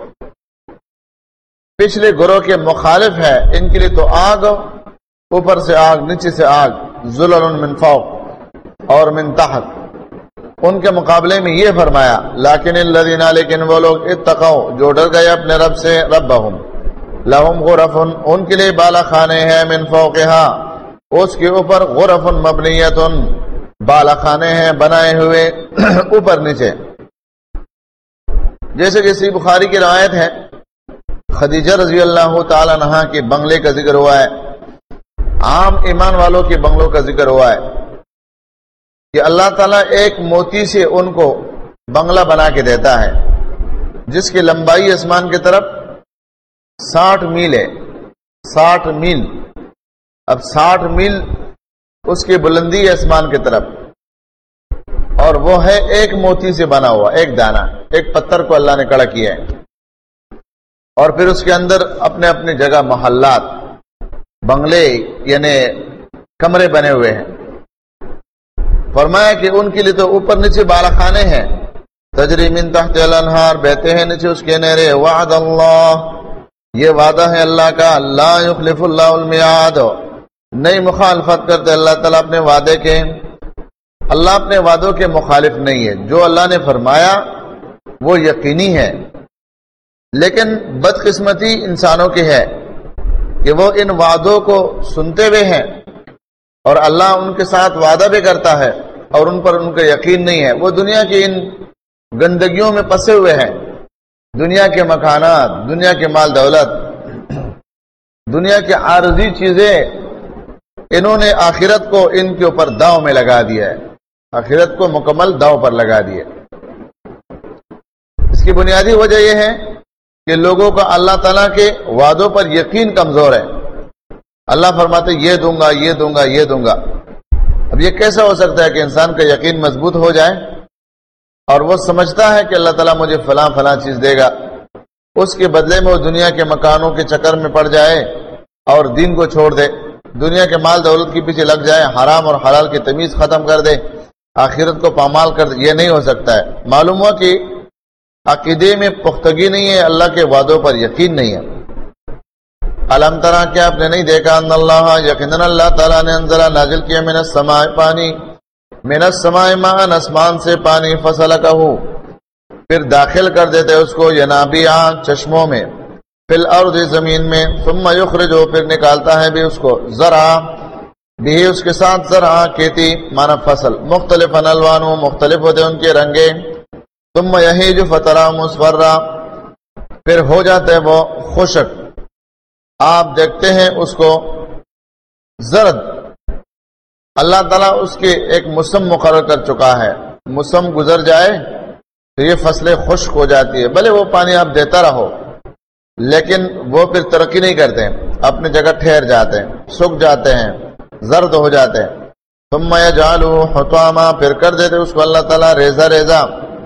پچھلے گروہ کے مخالف ہے، ان کے لیے تو آگ، اوپر سے آگ، نیچے سے آگ، ظلل من فوق اور من تحت. ان کے مقابلے میں یہ فرمایا لیکن الذین، لیکن وہ لوگ اتقوا جو ڈر گئے اپنے رب سے، ربهم لهم غرف، ان کے لیے بالا خانے ہیں، من فوقها، اس کے اوپر، غرف مبنیۃ، بالا خانے ہیں بنائے ہوئے اوپر نیچے. جیسے کہ صحیح بخاری کی روایت ہے، خدیجہ رضی اللہ تعالی عنہا کے بنگلے کا ذکر ہوا ہے، عام ایمان والوں کے بنگلوں کا ذکر ہوا ہے کہ اللہ تعالیٰ ایک موتی سے ان کو بنگلہ بنا کے دیتا ہے جس کی لمبائی آسمان کی طرف 60 میل ہے. 60 میل، اب 60 میل اس کی بلندی ہے آسمان کی طرف، اور وہ ہے ایک موتی سے بنا ہوا، ایک دانہ، ایک پتھر کو اللہ نے کڑا کیا ہے، اور پھر اس کے اندر اپنے اپنے جگہ محلات، بنگلے یعنی کمرے بنے ہوئے ہیں. فرمایا کہ ان کے لیے تو اوپر نیچے بالا خانے ہیں، تجری من تحت الانہار، بہتے ہیں نیچے اس کے نہریں. وعد اللہ، یہ وعدہ ہے اللہ کا، لا یخلف اللہ المیعاد، نہیں مخالفت کرتے اللہ تعالیٰ اپنے وعدے کے. اللہ اپنے وعدوں کے مخالف نہیں ہے، جو اللہ نے فرمایا وہ یقینی ہے. لیکن بدقسمتی انسانوں کی ہے کہ وہ ان وعدوں کو سنتے ہوئے ہیں اور اللہ ان کے ساتھ وعدہ بھی کرتا ہے اور ان پر ان کا یقین نہیں ہے. وہ دنیا کی ان گندگیوں میں پسے ہوئے ہیں، دنیا کے مکانات، دنیا کے مال دولت، دنیا کے عارضی چیزیں، انہوں نے آخرت کو ان کے اوپر داؤ میں لگا دیا ہے، آخرت کو مکمل داؤ پر لگا دیا. اس کی بنیادی وجہ یہ ہے کہ لوگوں کا اللہ تعالیٰ کے وعدوں پر یقین کمزور ہے. اللہ فرماتے یہ دوں گا، یہ دوں گا، یہ دوں گا. اب یہ کیسا ہو سکتا ہے کہ انسان کا یقین مضبوط ہو جائے اور وہ سمجھتا ہے کہ اللہ تعالیٰ مجھے فلاں فلاں چیز دے گا، اس کے بدلے میں وہ دنیا کے مکانوں کے چکر میں پڑ جائے اور دین کو چھوڑ دے، دنیا کے مال دولت کے پیچھے لگ جائے، حرام اور حلال کی تمیز ختم کر دے، آخرت کو پامال کر دے. یہ نہیں ہو سکتا ہے. معلوم ہوا کہ عقیدے میں پختگی نہیں ہے، اللہ کے وعدوں پر یقین نہیں ہے. علم ترا، کیا آپ نے نہیں دیکھا، ان اللہ، یقیناً اللہ تعالیٰ نے انزل، نازل کیا، من السماء، پانی، من السماء ماء، آسمان سے پانی، فسلکہ، پھر داخل کر دیتے اس کو، ینابیع، چشموں میں، فی الارض، زمین میں، ثم یخرجو، پھر نکالتا ہے بھی اس کو، زرع، بھی اس کے ساتھ زرع، کھیتی، مانا فصل، مختلف الوانوں، مختلف ہوتے ان کے رنگیں، ثم یہیج فترا مصفرا، پھر ہو جاتے ہیں وہ خشک، آپ دیکھتے ہیں اس کو زرد. اللہ تعالیٰ اس کے ایک موسم مقرر کر چکا ہے، موسم گزر جائے تو یہ فصلیں خشک ہو جاتی ہے، بھلے وہ پانی آپ دیتا رہو لیکن وہ پھر ترقی نہیں کرتے، اپنی جگہ ٹھہر جاتے ہیں، سوکھ جاتے ہیں، زرد ہو جاتے ہیں. ثم یجعلہ حطاما، پھر کر دیتے اس کو اللہ تعالیٰ ریزہ ریزہ.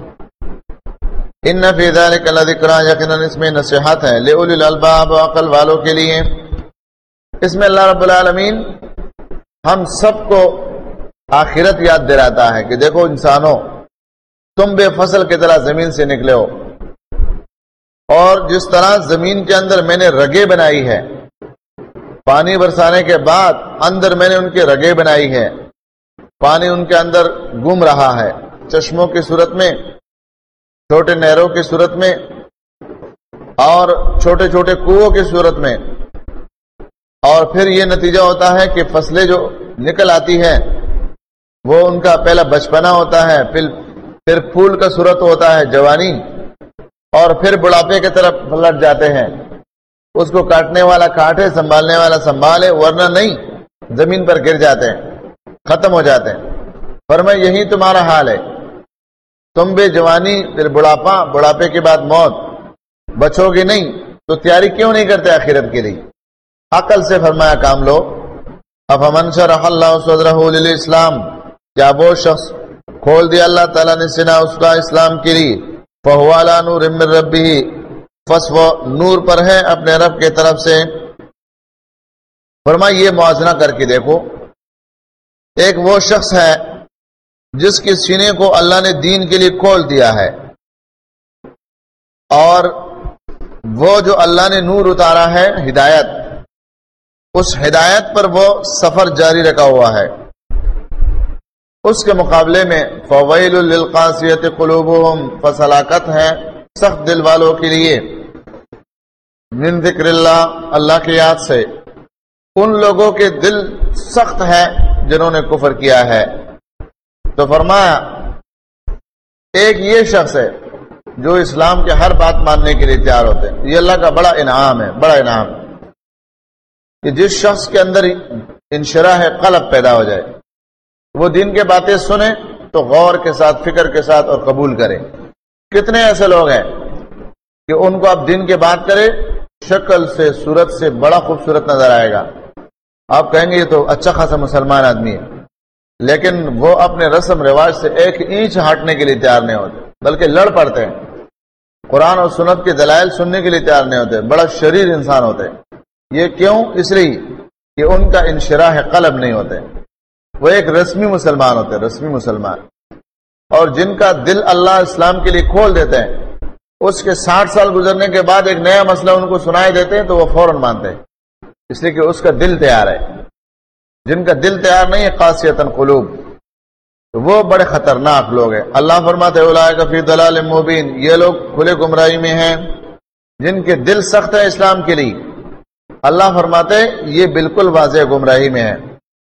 ان فی ذلک لذکرا، یقیناً اس میں نصیحت ہے، لأولی الالباب، عقل والوں کے لیے. اس میں اللہ رب العالمین ہم سب کو آخرت یاد دلاتا ہے کہ دیکھو انسانوں، تم بے فصل کی طرح زمین سے نکلے ہو، اور جس طرح زمین کے اندر میں نے رگیں بنائی ہے، پانی برسانے کے بعد اندر میں نے ان کی رگیں بنائی ہے، پانی ان کے اندر گم رہا ہے، چشموں کی صورت میں، چھوٹے نہروں کی صورت میں، اور چھوٹے چھوٹے کنووں کی صورت میں. اور پھر یہ نتیجہ ہوتا ہے کہ فصلیں جو نکل آتی ہیں وہ ان کا پہلا بچپنا ہوتا ہے، پھر پھول کا صورت ہوتا ہے جوانی، اور پھر بڑھاپے کی طرف پلٹ جاتے ہیں. اس کو کاٹنے والا کاٹے، سنبھالنے والا سنبھالے، ورنہ نہیں زمین پر گر جاتے ہیں، ختم ہو جاتے ہیں. فرمایا یہی تمہارا حال ہے، تم بھی جوانی پھر بڑھاپا، بڑھاپے کے بعد موت، بچو گے نہیں تو تیاری کیوں نہیں کرتے آخرت کے لیے؟ عقل سے فرمایا کام لو. افمن شرح اللہ صدرہ للاسلام، کیا وہ شخص کھول دیا اللہ تعالیٰ نے سینہ اس کا اسلام کے لیے، فہو علی نور من ربہ، پس وہ نور پر ہے اپنے رب کے طرف سے. فرمایا یہ موازنہ کر کے دیکھو، ایک وہ شخص ہے جس کے سینے کو اللہ نے دین کے لیے کھول دیا ہے، اور وہ جو اللہ نے نور اتارا ہے ہدایت، اس ہدایت پر وہ سفر جاری رکھا ہوا ہے. اس کے مقابلے میں فویل للقاسیۃ قلوبہم، فسلاکت ہے سخت دل والوں کے لیے، من ذکر اللہ، اللہ کی یاد سے. ان لوگوں کے دل سخت ہے جنہوں نے کفر کیا ہے. تو فرمایا ایک یہ شخص ہے جو اسلام کے ہر بات ماننے کے لیے تیار ہوتے ہیں. یہ اللہ کا بڑا انعام ہے، بڑا انعام کہ جس شخص کے اندر انشراح قلب پیدا ہو جائے، وہ دین کے باتیں سنے تو غور کے ساتھ، فکر کے ساتھ اور قبول کرے. کتنے ایسے لوگ ہیں کہ ان کو آپ دین کے بات کرے، شکل سے، صورت سے بڑا خوبصورت نظر آئے گا، آپ کہیں گے یہ تو اچھا خاصا مسلمان آدمی ہے، لیکن وہ اپنے رسم رواج سے ایک انچ ہٹنے کے لیے تیار نہیں ہوتے، بلکہ لڑ پڑتے ہیں. قرآن اور سنت کے دلائل سننے کے لیے تیار نہیں ہوتے، بڑا شریر انسان ہوتے ہیں. یہ کیوں؟ اس لیے کہ ان کا انشراح قلب نہیں ہوتے، وہ ایک رسمی مسلمان ہوتے ہیں، رسمی مسلمان. اور جن کا دل اللہ اسلام کے لیے کھول دیتے ہیں، اس کے 60 سال گزرنے کے بعد ایک نیا مسئلہ ان کو سنائے دیتے ہیں تو وہ فوراً مانتے ہیں، اس لیے کہ اس کا دل تیار ہے. جن کا دل تیار نہیں ہے، قاسیۃ قلوب، تو وہ بڑے خطرناک لوگ ہیں. اللہ فرماتے اولئک فی ضلال مبین، یہ لوگ کھلے گمراہی میں ہیں جن کے دل سخت ہے اسلام کے لیے. اللہ فرماتے یہ بالکل واضح گمراہی میں ہے.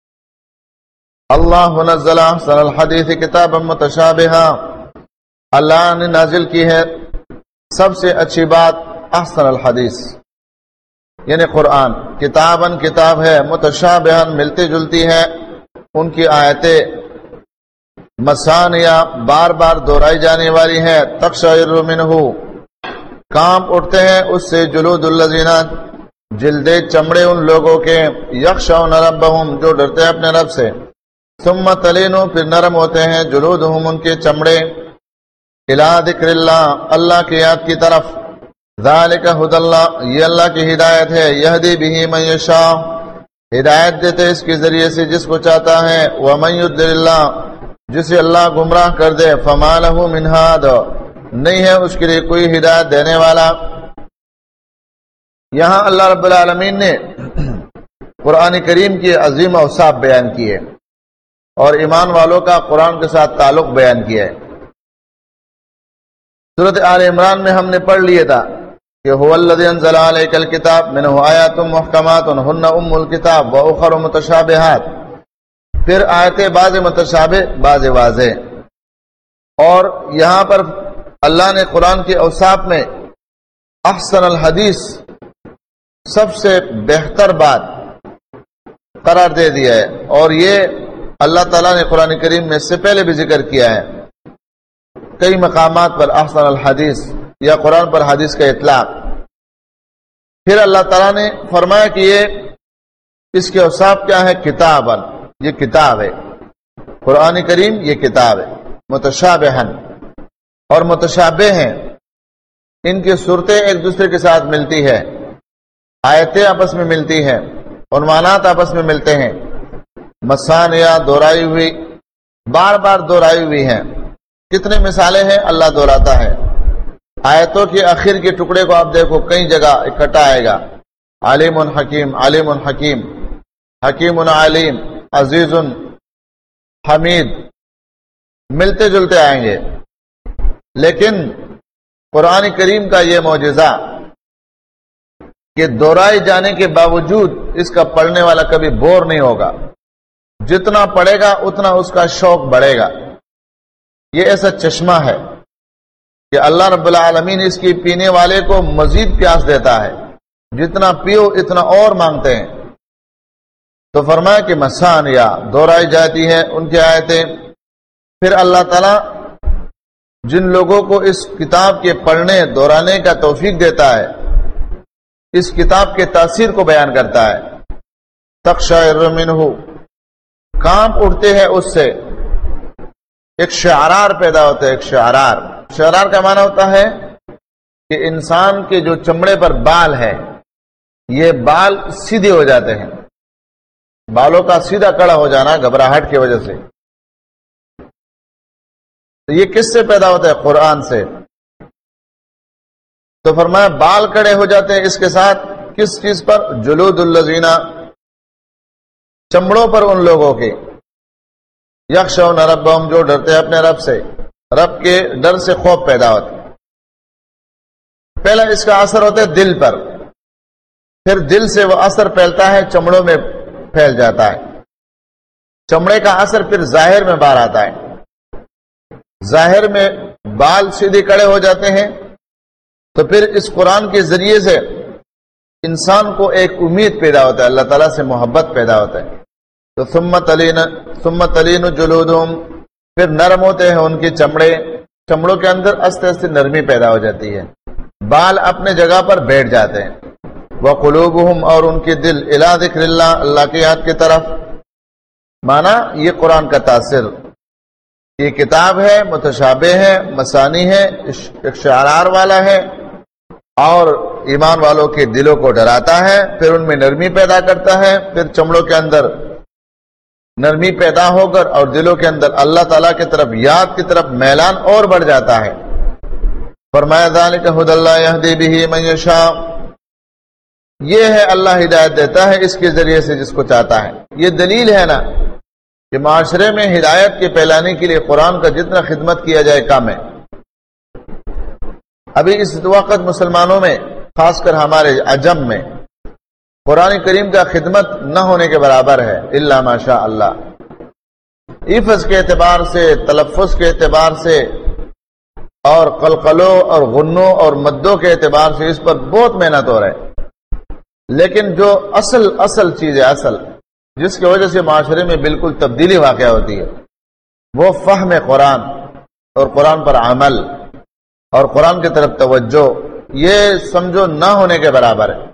اللہ نزل احسن الحدیث کتابا متشابہا، اللہ نے نازل کی ہے سب سے اچھی بات احسن الحدیث یعنی قرآن، کتاباً کتاب ہے، متشابہاً ملتی جلتی ہے ان کی آیتیں، مثانیہ بار بار دہرائی جانے والی ہے، تقشعر منہ کانپ اٹھتے ہیں اس سے، جلود الذین جلدے چمڑے ان لوگوں کے، یخشون ربہم جو ڈرتے ہیں اپنے رب سے، ثم تلین پھر نرم ہوتے ہیں، جلودہم ان کے چمڑے، الی ذکر اللہ اللہ کی یاد کی طرف، ذالک ھدی اللہ یہ اللہ کی ہدایت ہے، یہدی بہ من یشاء ہدایت دیتے اس کے ذریعے سے جس کو چاہتا ہے، ومن یضلل اللہ جسے اللہ گمراہ کر دے، فما لہ من ہاد نہیں ہے اس کے لیے کوئی ہدایت دینے والا. یہاں اللہ رب العالمین نے قرآن کریم کی عظیم اوصاف بیان کی ہے اور ایمان والوں کا قرآن کے ساتھ تعلق بیان کیا ہے. سورۃ آل عمران میں ہم نے پڑھ لیا تھا کہ هو الذی انزل علیک الکتاب منہ آیات محکمات ہن ام الکتاب واخر متشابہات، پھر آیتیں بعض متشابہ بعض واضح. اور یہاں پر اللہ نے قرآن کے اوصاف میں احسن الحدیث سب سے بہتر بات قرار دے دیا ہے، اور یہ اللہ تعالیٰ نے قرآن کریم میں اس سے پہلے بھی ذکر کیا ہے کئی مقامات پر احسن الحدیث یا قرآن پر حدیث کا اطلاق. پھر اللہ تعالیٰ نے فرمایا کہ یہ اس کے اوصاف کیا ہے، کتاباً یہ کتاب ہے، قرآن کریم یہ کتاب ہے، متشابہاً اور متشابہ ہیں، ان کی صورتیں ایک دوسرے کے ساتھ ملتی ہے، آیتیں آپس میں ملتی ہیں، عنوانات آپس میں ملتے ہیں، مثانیہ دہرائی ہوئی بار بار دہرائی ہوئی ہیں. کتنے مثالیں ہیں اللہ دہراتا ہے. آیتوں کے آخر کے ٹکڑے کو آپ دیکھو کئی جگہ اکٹھا آئے گا، علیم حکیم، علیم حکیم، حکیم علیم، عزیز حمید، ملتے جلتے آئیں گے. لیکن قرآن کریم کا یہ معجزہ کہ دہرائے جانے کے باوجود اس کا پڑھنے والا کبھی بور نہیں ہوگا، جتنا پڑھے گا اتنا اس کا شوق بڑھے گا. یہ ایسا چشمہ ہے کہ اللہ رب العالمین اس کی پینے والے کو مزید پیاس دیتا ہے، جتنا پیو اتنا اور مانگتے ہیں۔ تو فرمایا کہ مسانیہ دہرائی جاتی ہے ان کی آیتیں۔ پھر اللہ تعالیٰ جن لوگوں کو اس کتاب کے پڑھنے دہرانے کا توفیق دیتا ہے، اس کتاب کے تاثیر کو بیان کرتا ہے۔ تقشعر منہ، کانپ اٹھتے ہیں اس سے، ایک شعرار پیدا ہوتا ہے، ایک شعرار۔ شعرار کا معنی ہوتا ہے کہ انسان کے جو چمڑے پر بال ہے، یہ بال سیدھے ہو جاتے ہیں، بالوں کا سیدھا کڑا ہو جانا گھبراہٹ کی وجہ سے۔ تو یہ کس سے پیدا ہوتا ہے؟ قرآن سے۔ تو فرمایا بال کڑے ہو جاتے ہیں اس کے ساتھ، کس چیز پر؟ جلود الذین، چمڑوں پر ان لوگوں کے، یخشون ربہم، جو ڈرتے ہیں اپنے رب سے، رب کے ڈر سے خوف پیدا ہوتا ہے۔ پہلا اس کا اثر ہوتا ہے دل پر، پھر دل سے وہ اثر پھیلتا ہے، چمڑوں میں پھیل جاتا ہے، چمڑے کا اثر پھر ظاہر میں باہر آتا ہے، ظاہر میں بال سیدھے کڑے ہو جاتے ہیں۔ تو پھر اس قرآن کے ذریعے سے انسان کو ایک امید پیدا ہوتا ہے، اللہ تعالیٰ سے محبت پیدا ہوتا ہے۔ تو ثم تلین جلودہم، پھر نرم ہوتے ہیں ان کے چمڑے، چمڑوں کے اندر آہستہ آہستہ نرمی پیدا ہو جاتی ہے، بال اپنے جگہ پر بیٹھ جاتے ہیں۔ وقلوبہم، اور ان کے دل، الی ذکر اللہ، اللہ کی یاد کی طرف۔ مانا یہ قرآن کا تاثر، یہ کتاب ہے، متشابہ ہے، مسانی ہے، ایک شعرار والا ہے، اور ایمان والوں کے دلوں کو ڈراتا ہے، پھر ان میں نرمی پیدا کرتا ہے، پھر چمڑوں کے اندر نرمی پیدا ہو کر اور دلوں کے اندر اللہ تعالیٰ کی طرف، یاد کی طرف میلان اور بڑھ جاتا ہے۔ فرمایا ذالک ھدی اللہ یہدی بہ من یشاء، یہ ہے اللہ ہدایت دیتا ہے اس کے ذریعے سے جس کو چاہتا ہے۔ یہ دلیل ہے نا کہ معاشرے میں ہدایت کے پھیلانے کے لیے قرآن کا جتنا خدمت کیا جائے کم ہے۔ ابھی اس وقت مسلمانوں میں، خاص کر ہمارے عجم میں، قرآن کریم کا خدمت نہ ہونے کے برابر ہے، الا ماشاء اللہ۔ حفظ کے اعتبار سے، تلفظ کے اعتبار سے، اور قلقلوں اور غنوں اور مدوں کے اعتبار سے اس پر بہت محنت ہو رہا ہے، لیکن جو اصل چیز ہے، اصل جس کی وجہ سے معاشرے میں بالکل تبدیلی واقع ہوتی ہے، وہ فہم قرآن اور قرآن پر عمل اور قرآن کی طرف توجہ، یہ سمجھو نہ ہونے کے برابر ہے۔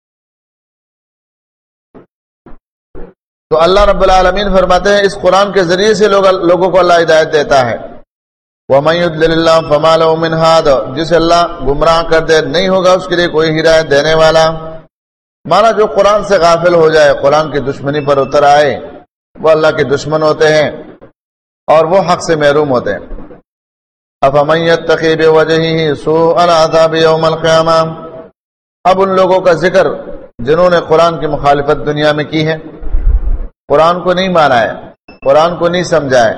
تو اللہ رب العالمین فرماتے ہیں اس قرآن کے ذریعے سے لوگوں کو اللہ ہدایت دیتا ہے۔ وَمَن يُضْلِلِ اللَّهُ فَمَا لَهُ مِنْ هَادٍ، جسے اللہ گمراہ کر دے نہیں ہوگا اس کے لیے کوئی ہدایت دینے والا۔ مانا جو قرآن سے غافل ہو جائے، قرآن کی دشمنی پر اتر آئے، وہ اللہ کے دشمن ہوتے ہیں اور وہ حق سے محروم ہوتے ہیں۔ أَفَمَن يَتَّقِي بِوَجْهِهِ سُوءَ الْعَذَابِ يَوْمَ الْقِيَامَةِ، اب ان لوگوں کا ذکر جنہوں نے قرآن کی مخالفت دنیا میں کی ہے، قرآن کو نہیں مانا ہے، قرآن کو نہیں سمجھا ہے،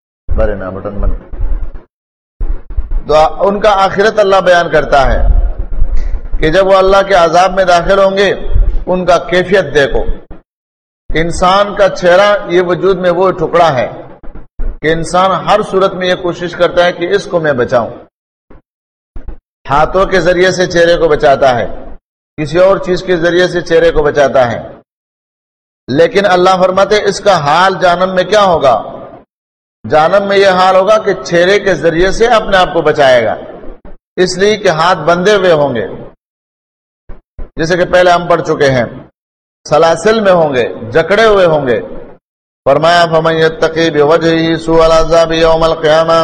تو ان کا آخرت اللہ بیان کرتا ہے کہ جب وہ اللہ کے عذاب میں داخل ہوں گے، ان کا کیفیت دیکھو۔ انسان کا چہرہ یہ وجود میں وہ ٹکڑا ہے کہ انسان ہر صورت میں یہ کوشش کرتا ہے کہ اس کو میں بچاؤں، ہاتھوں کے ذریعے سے چہرے کو بچاتا ہے، کسی اور چیز کے ذریعے سے چہرے کو بچاتا ہے، لیکن اللہ فرماتے اس کا حال جہنم میں کیا ہوگا؟ جہنم میں یہ حال ہوگا کہ چہرے کے ذریعے سے اپنے آپ کو بچائے گا، اس لیے کہ ہاتھ بندھے ہوئے ہوں گے، جیسے کہ پہلے ہم پڑھ چکے ہیں، سلاسل میں ہوں گے، جکڑے ہوئے ہوں گے۔ فرمایا فَمَن يَتَّقِي بِوَجْهِهِ سُوءَ الْعَذَابِ يَوْمَ الْقِيَامَةِ،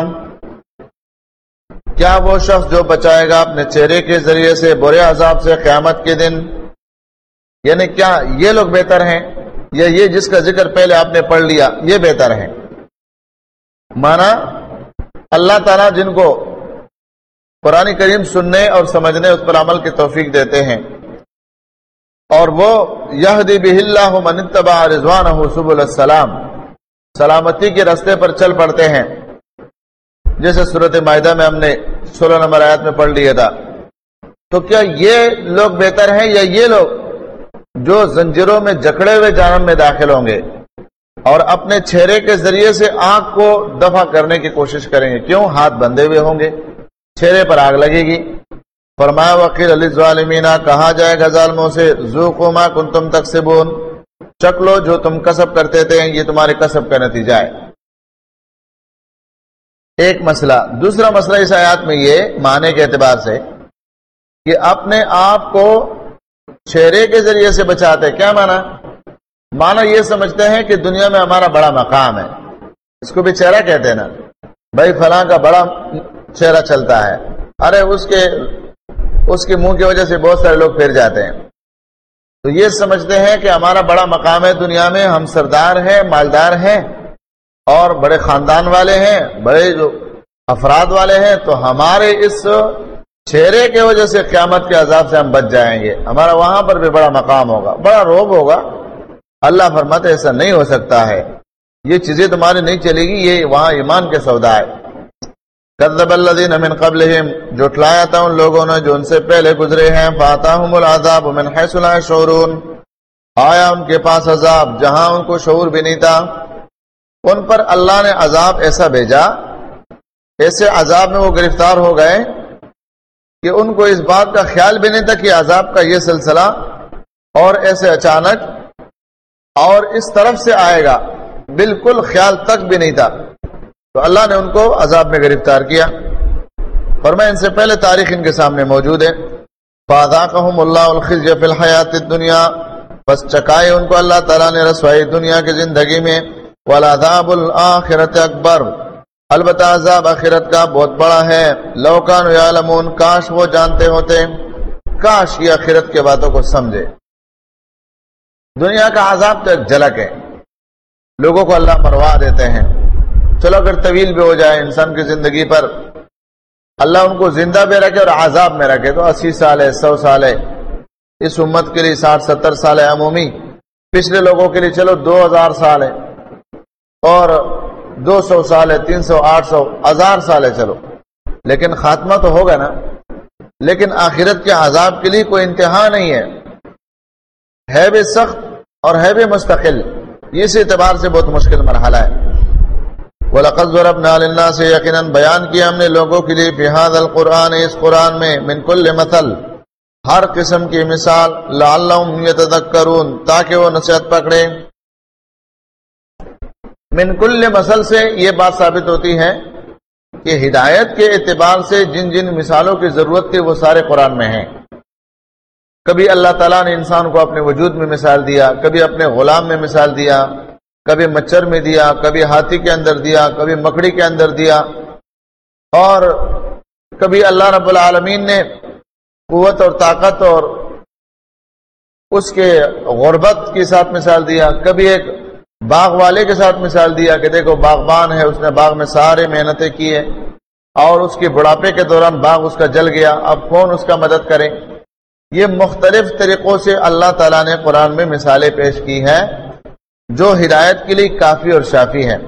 کیا وہ شخص جو بچائے گا اپنے چہرے کے ذریعے سے برے عذاب سے قیامت کے دن؟ یعنی کیا یہ لوگ بہتر ہیں یا یہ جس کا ذکر پہلے آپ نے پڑھ لیا یہ بہتر ہے؟ مانا اللہ تعالیٰ جن کو قرآن کریم سننے اور سمجھنے، اس پر عمل کی توفیق دیتے ہیں، اور وہ یہدی بہ اللہ من اتبع رضوانہ سبل السلام، سلامتی کے راستے پر چل پڑتے ہیں، جیسے سورۃ مائدہ میں ہم نے 16 نمبر آیت میں پڑھ لیا تھا۔ تو کیا یہ لوگ بہتر ہیں یا یہ لوگ جو زنجیروں میں جکڑے ہوئے جہنم میں داخل ہوں گے اور اپنے چہرے کے ذریعے سے آنکھ کو دفع کرنے کی کوشش کریں گے؟ کیوں؟ ہاتھ بندھے ہوئے ہوں گے، چہرے پر آگ لگے گی. فرمایا وقیل للظالمین، کہا جائے گا ظالموں سے ذوقوا ما کنتم تکسبون، چکھ لو جو تم کسب کرتے تھے، یہ تمہارے کسب کا نتیجہ ہے. ایک مسئلہ. دوسرا مسئلہ اس آیات میں یہ معنی کے اعتبار سے کہ اپنے آپ کو چہرے کے ذریعے سے بچاتے. کیا معنی یہ سمجھتے ہیں کہ دنیا میں ہمارا بڑا مقام ہے، اس کو بھی چہرہ کہتے ہیں نا، بھائی فلاں کا بڑا چہرہ چلتا ہے، ارے اس کے منہ کی وجہ سے بہت سارے لوگ پھر جاتے ہیں. تو یہ سمجھتے ہیں کہ ہمارا بڑا مقام ہے دنیا میں، ہم سردار ہیں، مالدار ہیں اور بڑے خاندان والے ہیں، بڑے جو افراد والے ہیں، تو ہمارے اس چہرے کی وجہ سے قیامت کے عذاب سے ہم بچ جائیں گے، ہمارا وہاں پر بھی بڑا مقام ہوگا، بڑا روب ہوگا. اللہ فرماتے ایسا نہیں ہو سکتا ہے، یہ چیزیں تمہاری نہیں چلے گی، یہ وہاں ایمان کے سودا ہے. کذب الذین من قبلہم، جھٹلایا تھا ان لوگوں نے جو ان سے پہلے گزرے ہیں. فاتاہم العذاب من حیث لا یشعرون، آیا ان کے پاس عذاب جہاں ان کو شعور بھی نہیں تھا. ان پر اللہ نے عذاب ایسا بھیجا، ایسے عذاب میں وہ گرفتار ہو گئے کہ ان کو اس بات کا خیال بھی نہیں تھا کہ عذاب کا یہ سلسلہ اور ایسے اچانک اور اس طرف سے آئے گا، بالکل خیال تک بھی نہیں تھا. تو اللہ نے ان کو عذاب میں گرفتار کیا. فرمایا ان سے پہلے تاریخ ان کے سامنے موجود ہے. فَأَذَاقَهُمُ اللَّهُ الْخِزْيَ فِي الْحَيَاةِ الدُّنْيَا، بس چکائے ان کو اللہ تعالیٰ نے رسوائی دنیا کی زندگی میں. وَالْعَذَابُ الْآخِرَةِ أَكْبَرُ، البتہ عذاب آخرت کا بہت بڑا ہے. لَوْ كَانُوا يَعْلَمُونَ، کاش وہ جانتے ہوتے، کاش یہ آخرت کے باتوں کو سمجھے. دنیا کا عذاب تو ایک جھلک ہے، لوگوں کو اللہ مروا دیتے ہیں. چلو اگر طویل بھی ہو جائے انسان کی زندگی پر، اللہ ان کو زندہ بھی رکھے اور عذاب میں رکھے تو 80 سال ہے، 100 سال ہے. اس امت کے لیے 60-70 سال ہے عمومی، پچھلے لوگوں کے لیے چلو 2000 سال ہے اور 200 سال ہے، 300، 800، 1000 سال ہے چلو، لیکن خاتمہ تو ہوگا نا. لیکن آخرت کے عذاب کے لیے کوئی انتہا نہیں ہے بھی سخت اور ہے بھی مستقل. اس اعتبار سے بہت مشکل مرحلہ ہے. وَلَقَدْ ضَرَبْنَا لِلنَّاسِ، یقیناً بیان کیا ہم نے لوگوں کے لیے فِي هَذَا الْقُرْآنِ، اس قرآن میں، مِنْ كُلِّ مَثَل، ہر قسم کی مثال، لَعَلَّهُمْ يَتَذَكَّرُونَ، تاکہ وہ نصیحت پکڑے. من کل مثل سے یہ بات ثابت ہوتی ہے کہ ہدایت کے اعتبار سے جن جن مثالوں کی ضرورت تھی وہ سارے قرآن میں ہیں. کبھی اللہ تعالیٰ نے انسان کو اپنے وجود میں مثال دیا، کبھی اپنے غلام میں مثال دیا، کبھی مچھر میں دیا، کبھی ہاتھی کے اندر دیا، کبھی مکڑی کے اندر دیا، اور کبھی اللہ رب العالمین نے قوت اور طاقت اور اس کے غربت کے ساتھ مثال دیا، کبھی ایک باغ والے کے ساتھ مثال دیا کہ دیکھو باغبان ہے، اس نے باغ میں سارے محنتیں کی ہے اور اس کے بڑھاپے کے دوران باغ اس کا جل گیا، اب کون اس کا مدد کرے. یہ مختلف طریقوں سے اللہ تعالیٰ نے قرآن میں مثالیں پیش کی ہیں جو ہدایت کے لیے کافی اور شافی ہے.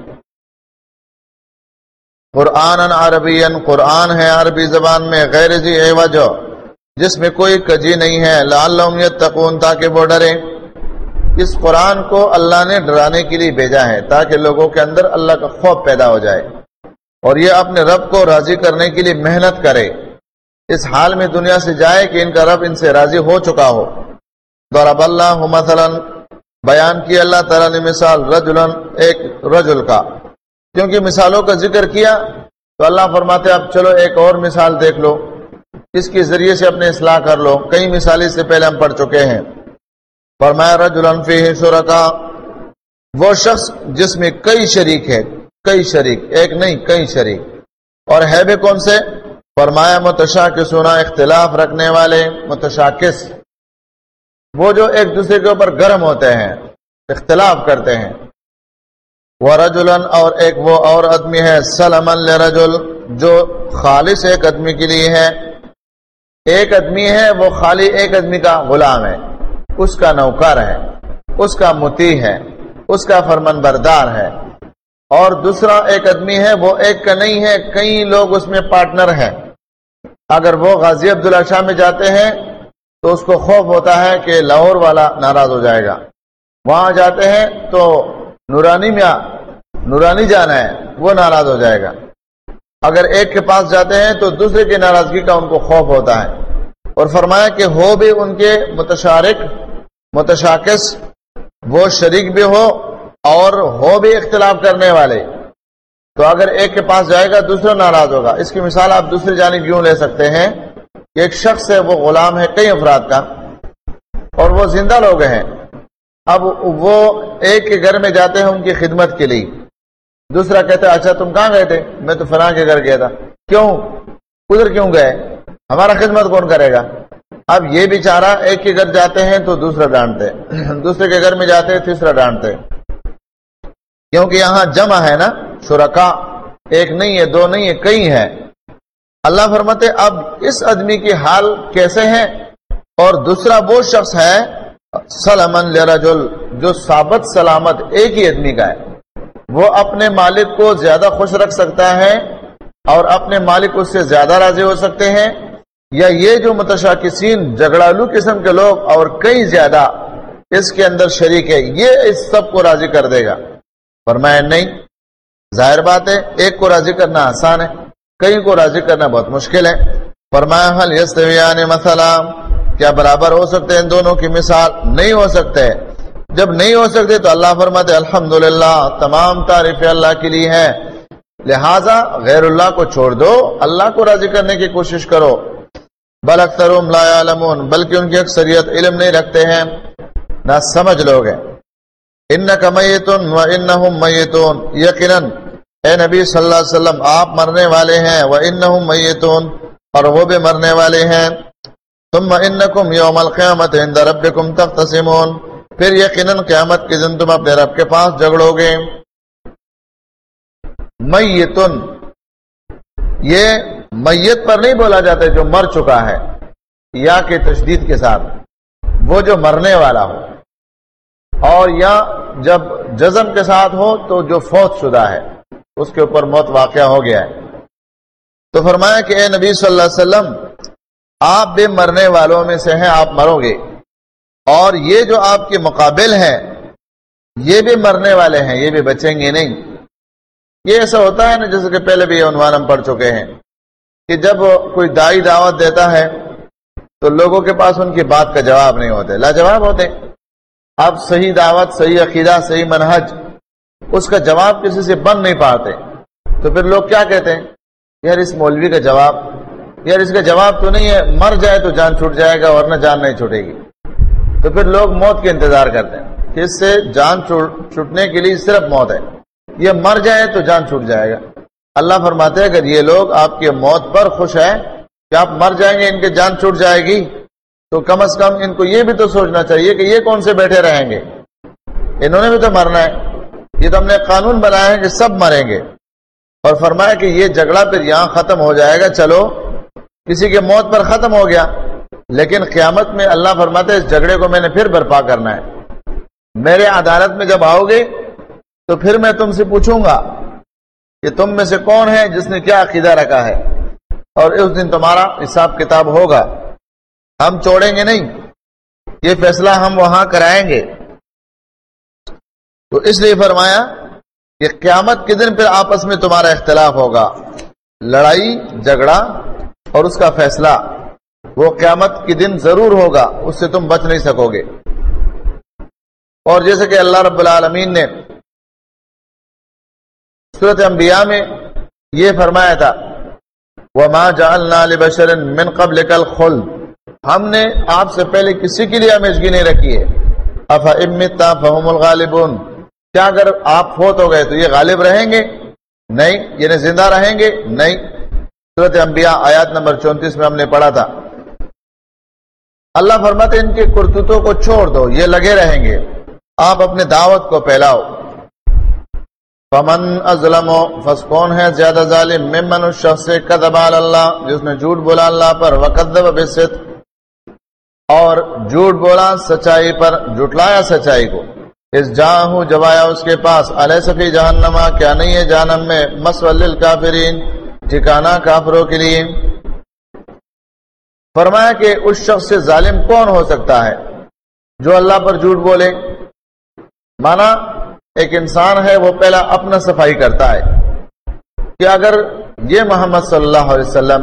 قرآن عربین، قرآن ہے عربی زبان میں، غیر ذی عوج، جس میں کوئی کجی نہیں ہے، لعلہم یتقون، تاکہ وہ ڈریں. اس قرآن کو اللہ نے ڈرانے کے لیے بھیجا ہے تاکہ لوگوں کے اندر اللہ کا خوف پیدا ہو جائے اور یہ اپنے رب کو راضی کرنے کے لیے محنت کرے، اس حال میں دنیا سے جائے کہ ان کا رب ان سے راضی ہو چکا ہو. ضرب اللہ مثلا، بیان کیا اللہ تعالیٰ نے مثال، رجلا، ایک رجل کا. کیونکہ مثالوں کا ذکر کیا تو اللہ فرماتے اب چلو ایک اور مثال دیکھ لو، اس کے ذریعے سے اپنے اصلاح کر لو. کئی مثالیں سے پہلے ہم پڑھ چکے ہیں. فرمایا رجلا فیہ شرکاء، وہ شخص جس میں کئی شریک ہے، کئی شریک، ایک نہیں کئی شریک. اور ہے بھی کون سے؟ فرمایا متشاکسون، اختلاف رکھنے والے. متشاکس وہ جو ایک دوسرے کے اوپر گرم ہوتے ہیں، اختلاف کرتے ہیں. ورجلا، اور ایک وہ اور آدمی ہے، سلما لرجل، جو خالص ایک آدمی کے لیے ہے. ایک آدمی ہے وہ خالی ایک آدمی کا غلام ہے، اس کا نوکر ہے، اس کا مطیع ہے، اس کا فرمان بردار ہے. اور دوسرا ایک آدمی ہے وہ ایک کا نہیں ہے، کئی لوگ اس میں پارٹنر ہیں. اگر وہ غازی عبداللہ شاہ میں جاتے ہیں تو اس کو خوف ہوتا ہے کہ لاہور والا ناراض ہو جائے گا. وہاں جاتے ہیں تو نورانی میاں، نورانی جانا ہے، وہ ناراض ہو جائے گا. اگر ایک کے پاس جاتے ہیں تو دوسرے کی ناراضگی کا ان کو خوف ہوتا ہے. اور فرمایا کہ ہو بھی ان کے متشارک متشاکس، وہ شریک بھی ہو بھی اختلاف کرنے والے، تو اگر ایک کے پاس جائے گا دوسرا ناراض ہوگا. اس کی مثال آپ دوسری جانب یوں لے سکتے ہیں کہ ایک شخص ہے، وہ غلام ہے کئی افراد کا، اور وہ زندہ لوگ ہیں. اب وہ ایک کے گھر میں جاتے ہیں ان کی خدمت کے لیے. دوسرا کہتا ہے اچھا تم کہاں گئے تھے؟ میں تو فلاں کے گھر گیا تھا. کیوں؟ ادھر کیوں گئے؟ ہمارا خدمت کون کرے گا؟ اب یہ بیچارہ ایک کے گھر جاتے ہیں تو دوسرا ڈانٹتے، دوسرے کے گھر میں جاتے ہیں تیسرا ڈانٹتے، کیونکہ یہاں جمع ہے نا، شرکا، ایک نہیں ہے، دو نہیں ہے، کئی ہے. اللہ فرماتے اب اس آدمی کی حال کیسے ہے؟ اور دوسرا وہ شخص ہے سلمن لرجل، جو ثابت سلامت ایک ہی آدمی کا ہے، وہ اپنے مالک کو زیادہ خوش رکھ سکتا ہے اور اپنے مالک اس سے زیادہ راضی ہو سکتے ہیں، یا یہ جو متشاکسین جھگڑالو قسم کے لوگ اور کئی زیادہ اس کے اندر شریک ہے، یہ اس سب کو راضی کر دے گا؟ فرمایا نہیں. ظاہر بات ہے ایک کو راضی کرنا آسان ہے، کئی کو راضی کرنا بہت مشکل ہے. فرمایا حل یستویان مثلا، کیا برابر ہو سکتے ہیں ان دونوں کی مثال؟ نہیں ہو سکتے. جب نہیں ہو سکتے تو اللہ فرماتے الحمدللہ، تمام تعریفیں اللہ کے لیے ہیں، لہذا غیر اللہ کو چھوڑ دو، اللہ کو راضی کرنے کی کوشش کرو. بل اکثرهم لا يعلمون، بلکہ ان کی اکثریت علم نہیں رکھتے ہیں، نہ سمجھ لوگ ہیں. انک میت وانہم میتون، یقیناً اے نبی صلی اللہ علیہ وسلم آپ مرنے والے ہیں، وانہم میتون، اور وہ بھی مرنے والے ہیں. ثم انکم یوم القیامت عند ربکم تختصمون، پھر یقیناً قیامت کے دن تم اپنے رب کے پاس جھگڑو گے. میتن، یہ میت پر نہیں بولا جاتا جو مر چکا ہے، یا کہ تشدید کے ساتھ، وہ جو مرنے والا ہو، اور یا جب جزم کے ساتھ ہو تو جو فوت شدہ ہے، اس کے اوپر موت واقعہ ہو گیا ہے. تو فرمایا کہ اے نبی صلی اللہ علیہ وسلم آپ بھی مرنے والوں میں سے ہیں، آپ مرو گے، اور یہ جو آپ کے مقابل ہیں یہ بھی مرنے والے ہیں، یہ بھی بچیں گے نہیں. یہ ایسا ہوتا ہے نا، جیسے کہ پہلے بھی یہ عنوان ہم پڑھ چکے ہیں کہ جب کوئی دائی دعوت دیتا ہے تو لوگوں کے پاس ان کی بات کا جواب نہیں ہوتے، لاجواب ہوتے. اب صحیح دعوت، صحیح عقیدہ، صحیح منہج، اس کا جواب کسی سے بن نہیں پاتے، تو پھر لوگ کیا کہتے ہیں؟ یار اس مولوی کا جواب، یار اس کا جواب تو نہیں ہے، مر جائے تو جان چھوٹ جائے گا ورنہ جان نہیں چھوٹے گی. تو پھر لوگ موت کے انتظار کرتے ہیں کہ اس سے جان چھوٹنے کے لیے صرف موت ہے، یہ مر جائے تو جان چھوٹ جائے گا. اللہ فرماتے ہیں اگر یہ لوگ آپ کی موت پر خوش ہیں کہ آپ مر جائیں گے، ان کے جان چھوٹ جائے گی، تو کم از کم ان کو یہ بھی تو سوچنا چاہیے کہ یہ کون سے بیٹھے رہیں گے، انہوں نے بھی تو مرنا ہے. یہ تو ہم نے قانون بنایا ہے کہ سب مریں گے. اور فرمایا کہ یہ جھگڑا پھر یہاں ختم ہو جائے گا، چلو کسی کے موت پر ختم ہو گیا، لیکن قیامت میں اللہ فرماتے ہیں اس جھگڑے کو میں نے پھر برپا کرنا ہے. میرے عدالت میں جب آؤ گے تو پھر میں تم سے پوچھوں گا کہ تم میں سے کون ہے جس نے کیا عقیدہ رکھا ہے، اور اس دن تمہارا حساب کتاب ہوگا. ہم چھوڑیں گے نہیں، یہ فیصلہ ہم وہاں کرائیں گے. تو اس لیے فرمایا کہ قیامت کے دن پھر آپس میں تمہارا اختلاف ہوگا، لڑائی جھگڑا اور اس کا فیصلہ وہ قیامت کے دن ضرور ہوگا، اس سے تم بچ نہیں سکو گے. اور جیسے کہ اللہ رب العالمین نے سورۃ انبیاء میں یہ فرمایا تھا وَمَا جَعَلْنَا لِبَشَرٍ مِّن قَبْلِكَ الْخُلْدَ، ہم نے آپ سے پہلے کسی کے لیے ہمیشگی نہیں رکھی ہے. أَفَإِن مِّتَّ فَهُمُ الْغَالِبُونَ، کیا اگر آپ فوت ہو گئے تو یہ غالب رہیں گے؟ نہیں، یعنی زندہ رہیں گے؟ نہیں. سورۃ انبیاء آیات نمبر 34 میں ہم نے پڑھا تھا. اللہ فرماتے ان کے کرتوتوں کو چھوڑ دو، یہ لگے رہیں گے، آپ اپنے دعوت کو پھیلاؤ. فمن ازلم، فس کون ہے زیادہ ظالم، ممن اس شخص سے کذب علی اللہ، جس نے جھوٹ بولا اللہ پر، وکذب بالصدق، اور جھوٹ بولا سچائی پر، جھٹلایا سچائی کو. اس جاءہ، جب آیا اس کے پاس، الیس فی جہنم، کیا نہیں ہے جہنم میں، مثوی للکافرین، ٹھکانہ کافروں کے لیے. فرمایا کہ اس شخص سے ظالم کون ہو سکتا ہے جو اللہ پر جھوٹ بولے. مانا ایک انسان ہے وہ پہلا اپنا صفائی کرتا ہے کہ اگر یہ محمد صلی اللہ علیہ وسلم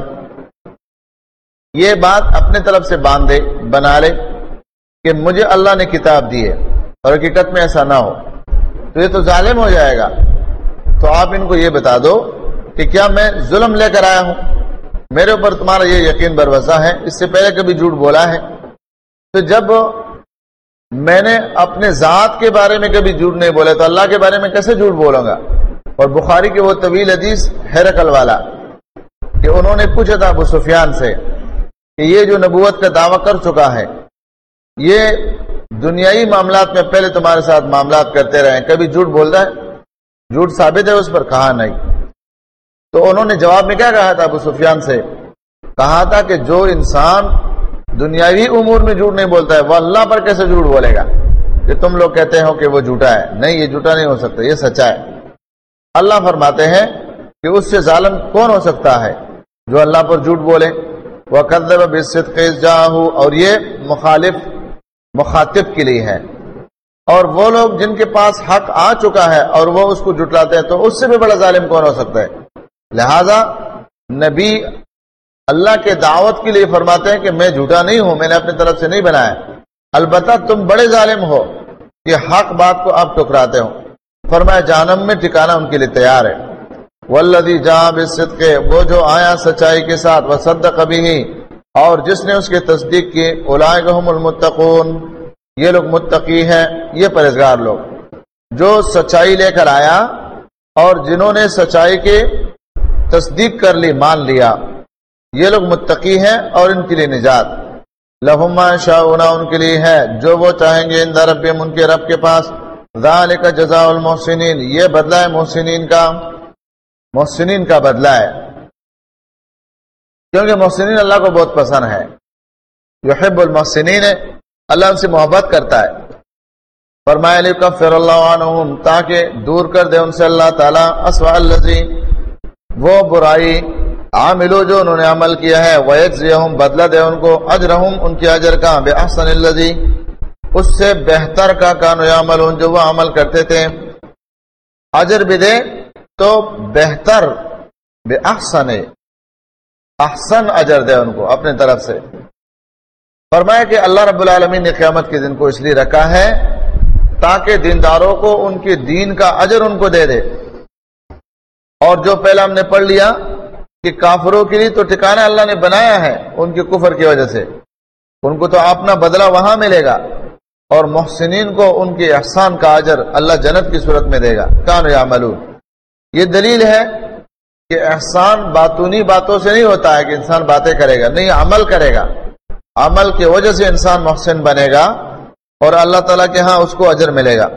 یہ بات اپنے طرف سے بنا لے کہ مجھے اللہ نے کتاب دی ہے اور حقیقت میں ایسا نہ ہو تو یہ تو ظالم ہو جائے گا. تو آپ ان کو یہ بتا دو کہ کیا میں ظلم لے کر آیا ہوں؟ میرے اوپر تمہارا یہ یقین بھروسہ ہے؟ اس سے پہلے کبھی جھوٹ بولا ہے؟ تو جب میں نے اپنے ذات کے بارے میں کبھی جھوٹ نہیں بولا تو اللہ کے بارے میں کیسے جھوٹ بولوں گا؟ اور بخاری کے وہ طویل حدیث ہرقل والا کہ انہوں نے پوچھا تھا ابو سفیان سے کہ یہ جو نبوت کا دعویٰ کر چکا ہے یہ دنیائی معاملات میں پہلے تمہارے ساتھ معاملات کرتے رہے، کبھی جھوٹ بولتا ہے؟ جھوٹ ثابت ہے اس پر؟ کہا نہیں. تو انہوں نے جواب میں کیا کہا تھا ابو سفیان سے؟ کہا تھا کہ جو انسان دنیاوی امور میں جھوٹ نہیں بولتا ہے وہ اللہ پر کیسے جھوٹ بولے گا؟ کہ تم لوگ کہتے ہو کہ وہ جھوٹا ہے. نہیں، یہ جھوٹا نہیں ہو سکتا، یہ سچا ہے. اللہ فرماتے ہیں کہ اس سے ظالم کون ہو سکتا ہے جو اللہ پر جھوٹ بولے. وَكَذَّبَ بِالصِّدْقِ إِذْ جَاءَهُ، اور یہ مخاطب کے لیے ہے. اور وہ لوگ جن کے پاس حق آ چکا ہے اور وہ اس کو جھٹلاتے ہیں تو اس سے بھی بڑا ظالم کون ہو سکتا ہے؟ لہذا نبی اللہ کے دعوت کے لیے فرماتے ہیں کہ میں جھوٹا نہیں ہوں، میں نے اپنی طرف سے نہیں بنایا، البتہ تم بڑے ظالم ہو کہ حق بات کو آپ ٹکراتے ہو. فرمایا جہنم میں ٹھکانہ ان کے لیے تیار ہے. والذی جاء بالصدق، وہ جو آیا سچائی کے ساتھ، وصدق بہ، اور جس نے اس کی تصدیق کی، اولئک هم المتقون، یہ لوگ متقی ہیں، یہ پرہیزگار لوگ. جو سچائی لے کر آیا اور جنہوں نے سچائی کی تصدیق کر لی، مان لیا، یہ لوگ متقی ہیں اور ان کے لیے نجات. لہم ما یشاؤون، ان کے لیے ہے جو وہ چاہیں گے، عند ربہم، ان کے رب کے پاس. ذالک جزاء المحسنین، یہ بدلہ ہے محسنین کا بدلہ ہے، کیونکہ محسنین اللہ کو بہت پسند ہے. یحب المحسنین، اللہ ان سے محبت کرتا ہے. فرمایا لیکفر اللہ عنہم، تاکہ دور کر دے ان سے اللہ تعالیٰ اسوأ الذی، وہ برائی، عاملو جو انہوں نے عمل کیا ہے، ویجزیہم، بدلہ دے ان کو، اجرہم، ان کی اجر کا، بأحسن الذی، اس سے بہتر کا، کانوا یعملون، جو وہ عمل کرتے تھے. اجر بھی دے تو بہتر، بأحسن، احسن اجر دے ان کو اپنے طرف سے. فرمایا کہ اللہ رب العالمین نے قیامت کے دن کو اس لیے رکھا ہے تاکہ دینداروں کو ان کے دین کا اجر ان کو دے دے. اور جو پہلا ہم نے پڑھ لیا کہ کافروں کے لیے تو ٹھکانہ اللہ نے بنایا ہے ان کے کفر کی وجہ سے، ان کو تو اپنا بدلہ وہاں ملے گا، اور محسنین کو ان کے احسان کا اجر اللہ جنت کی صورت میں دے گا. کانوا یعملون، یہ دلیل ہے کہ احسان باطنی باتوں سے نہیں ہوتا ہے کہ انسان باتیں کرے گا، نہیں، عمل کرے گا. عمل کی وجہ سے انسان محسن بنے گا اور اللہ تعالیٰ کے ہاں اس کو اجر ملے گا.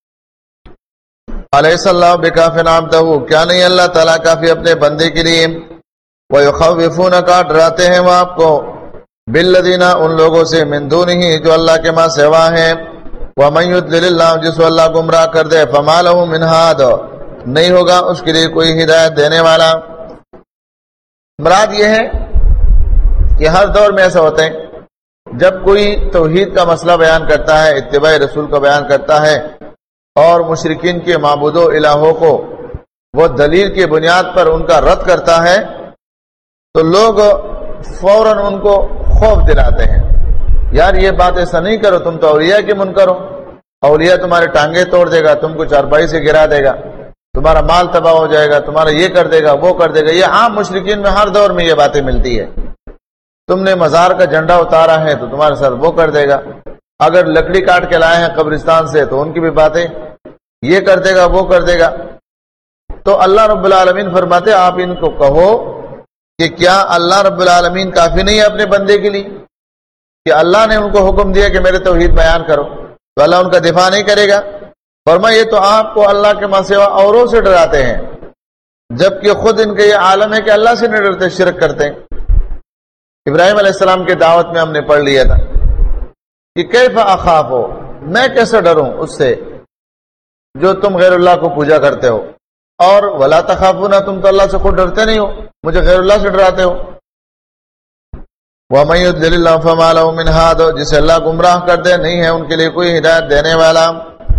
الیس اللہ بکاف عبدہ، کیا نہیں اللہ تعالیٰ کافی اپنے بندے کے لیے. ویخوفونک، ڈراتے ہیں وہ آپ کو، بالذین، ان لوگوں سے، من دونہ، جو اللہ کے ماں سوا ہیں. ومن یضلل اللہ، جس کو اللہ گمراہ کر دے، فما لہ من ہاد، نہیں ہوگا اس کے لیے کوئی ہدایت دینے والا. مراد یہ ہے کہ ہر دور میں ایسا ہوتا ہے جب کوئی توحید کا مسئلہ بیان کرتا ہے، اتباع رسول کا بیان کرتا ہے، اور مشرکین کے معبود و الہوں کو وہ دلیل کی بنیاد پر ان کا رد کرتا ہے، تو لوگ فوراً ان کو خوف دلاتے ہیں، یار یہ بات ایسا نہیں کرو، تم تو اولیاء کے منکر ہو، اولیاء تمہارے ٹانگیں توڑ دے گا، تم کو چارپائی سے گرا دے گا، تمہارا مال تباہ ہو جائے گا، تمہارا یہ کر دے گا، وہ کر دے گا. یہ عام مشرکین میں ہر دور میں یہ باتیں ملتی ہے. تم نے مزار کا جھنڈا اتارا ہے تو تمہارے ساتھ وہ کر دے گا، اگر لکڑی کاٹ کے لائے ہیں قبرستان سے تو ان کی بھی باتیں یہ کر دے گا، وہ کر دے گا. تو اللہ رب العالمین فرماتے آپ ان کو کہو کہ کیا اللہ رب العالمین کافی نہیں ہے اپنے بندے کے لیے کہ اللہ نے ان کو حکم دیا کہ میرے توحید بیان کرو، تو اللہ ان کا دفاع نہیں کرے گا؟ فرمایا یہ تو آپ کو اللہ کے ماں سوا اوروں سے ڈراتے ہیں، جبکہ خود ان کا یہ عالم ہے کہ اللہ سے نہیں ڈرتے، شرک کرتے ہیں. ابراہیم علیہ السلام کی دعوت میں ہم نے پڑھ لیا تھا کہ کیف اخاف، میں کیسے ڈروں اس سے جو تم غیر اللہ کو پوجا کرتے ہو، اور ولا تخافون، تم تو اللہ سے خود ڈرتے نہیں ہو، مجھے غیر اللہ سے ڈراتے ہو. وَمَن يُضْلِلِ اللَّهُ فَمَا لَهُ مِنْ هَادٍ، جسے اللہ گمراہ کر دے نہیں ہے ان کے لیے کوئی ہدایت دینے والا.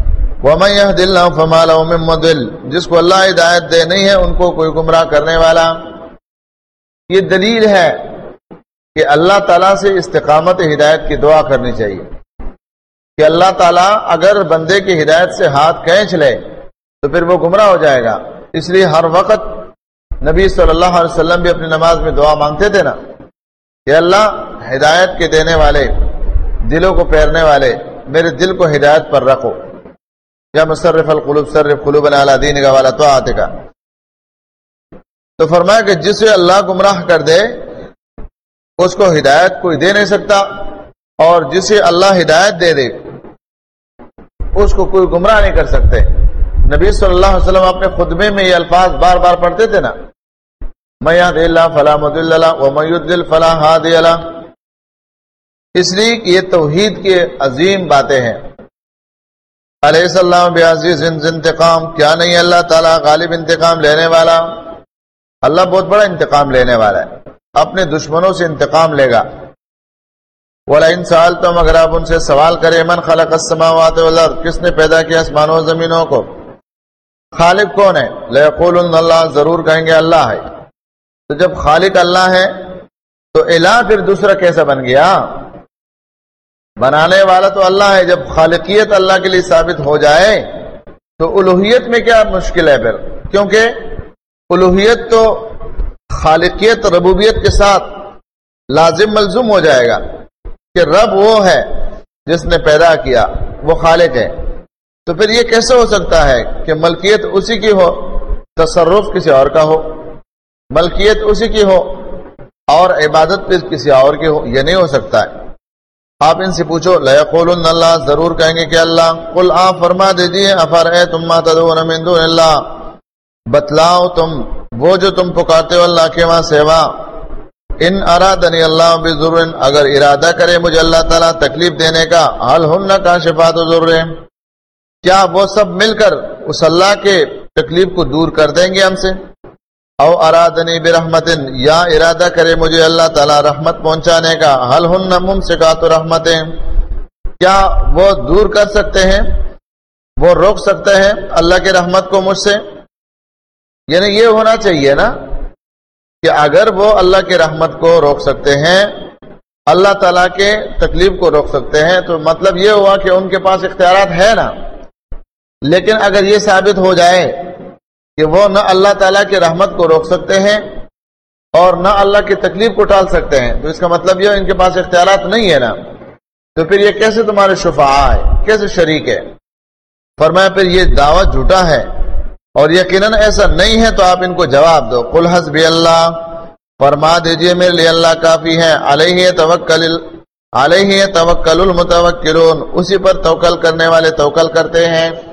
وَمَن يَهْدِ اللَّهُ فَمَا لَهُ مِن مُضِلٍّ، جس کو اللہ ہدایت دے نہیں ہے ان کو کوئی گمراہ کرنے والا۔ یہ دلیل ہے کہ اللہ تعالیٰ سے استقامت ہدایت کی دعا کرنی چاہیے کہ اللہ تعالیٰ اگر بندے کی ہدایت سے ہاتھ کھینچ لے تو پھر وہ گمراہ ہو جائے گا۔ اس لیے ہر وقت نبی صلی اللہ علیہ وسلم بھی اپنی نماز میں دعا مانگتے تھے نا کہ اللہ ہدایت کے دینے والے، دلوں کو پھیرنے والے، میرے دل کو ہدایت پر رکھو، یا مصرف القلوب صرف قلوبنا علی دینک وعلی طاعتک۔ تو فرمایا کہ جسے اللہ گمراہ کر دے اس کو ہدایت کوئی دے نہیں سکتا، اور جسے اللہ ہدایت دے دے اس کو کوئی گمراہ نہیں کر سکتے۔ نبی صلی اللہ علیہ وسلم اپنے خطبے میں یہ الفاظ بار بار پڑھتے تھے نا، من یہد اللہ فلا مضل لہ ومن یضلل فلا ہادی لہ۔ اس لیے کہ یہ توحید کی عظیم باتیں ہیں۔ الیس اللہ بعزیز ذی انتقام، کیا نہیں اللہ تعالیٰ غالب انتقام لینے والا؟ اللہ بہت بڑا انتقام لینے والا ہے، اپنے دشمنوں سے انتقام لے گا۔ وَلَئِن سَأَلْتُمْ، اگر آپ ان سے سوال کریں، من خلق السماوات والارض، کس نے پیدا کیا آسمانوں و زمینوں کو؟ خالق کون ہے؟ لَيَقُولُنَّ اللَّهُ، ضرور کہیں گے اللہ ہے۔ تو جب خالق اللہ ہے تو الہ پھر دوسرا کیسا بن گیا؟ بنانے والا تو اللہ ہے۔ جب خالقیت اللہ کے لیے ثابت ہو جائے تو الوہیت میں کیا مشکل ہے پھر؟ کیونکہ الوہیت تو خالقیت ربوبیت کے ساتھ لازم ملزوم ہو جائے گا کہ رب وہ ہے جس نے پیدا کیا، وہ خالق ہے۔ تو پھر یہ کیسے ہو سکتا ہے کہ ملکیت اسی کی ہو، تصرف کسی اور کا ہو، ملکیت اسی کی ہو اور عبادت پھر کسی اور کی ہو؟ یہ نہیں ہو سکتا ہے۔ آپ ان سے پوچھو، لَيَقُولُنَّ اللَّهُ، ضرور کہیں گے کہ اللہ۔ قُلْ آپ فرما دیجئے، أَفَرَأَيْتُمْ مَا تَدْعُونَ مِن دُونِ اللَّهِ، بتلاؤ تم وہ جو تم پکارتے ہو اللہ کے وہاں سوا۔ ان ارادنی اللہ بضر، اگر ارادہ کرے مجھے اللہ تعالیٰ تکلیف دینے کا، هل هن کاشفات ضر، کیا وہ سب مل کر اس اللہ کے تکلیف کو دور کر دیں گے ہم سے؟ او ارادنی برحمت، یا ارادہ کرے مجھے اللہ تعالیٰ رحمت پہنچانے کا، هل هن ممسکات رحمت، کیا وہ دور کر سکتے ہیں، وہ روک سکتے ہیں اللہ کے رحمت کو مجھ سے؟ یعنی یہ ہونا چاہیے نا کہ اگر وہ اللہ کی رحمت کو روک سکتے ہیں، اللہ تعالیٰ کے تکلیف کو روک سکتے ہیں، تو مطلب یہ ہوا کہ ان کے پاس اختیارات ہے نا۔ لیکن اگر یہ ثابت ہو جائے کہ وہ نہ اللہ تعالیٰ کی رحمت کو روک سکتے ہیں اور نہ اللہ کی تکلیف کو ٹال سکتے ہیں، تو اس کا مطلب یہ ان کے پاس اختیارات نہیں ہے نا، تو پھر یہ کیسے تمہارے شفعاء ہے، کیسے شریک ہے؟ فرمایا پھر یہ دعویٰ جھوٹا ہے اور یقیناً ایسا نہیں ہے۔ تو آپ ان کو جواب دو، قل حسبی اللہ، فرما دیجئے میرے لیے اللہ کافی ہے، علیہ توکل المتوکلون، اسی پر توکل کرنے والے توکل کرتے ہیں۔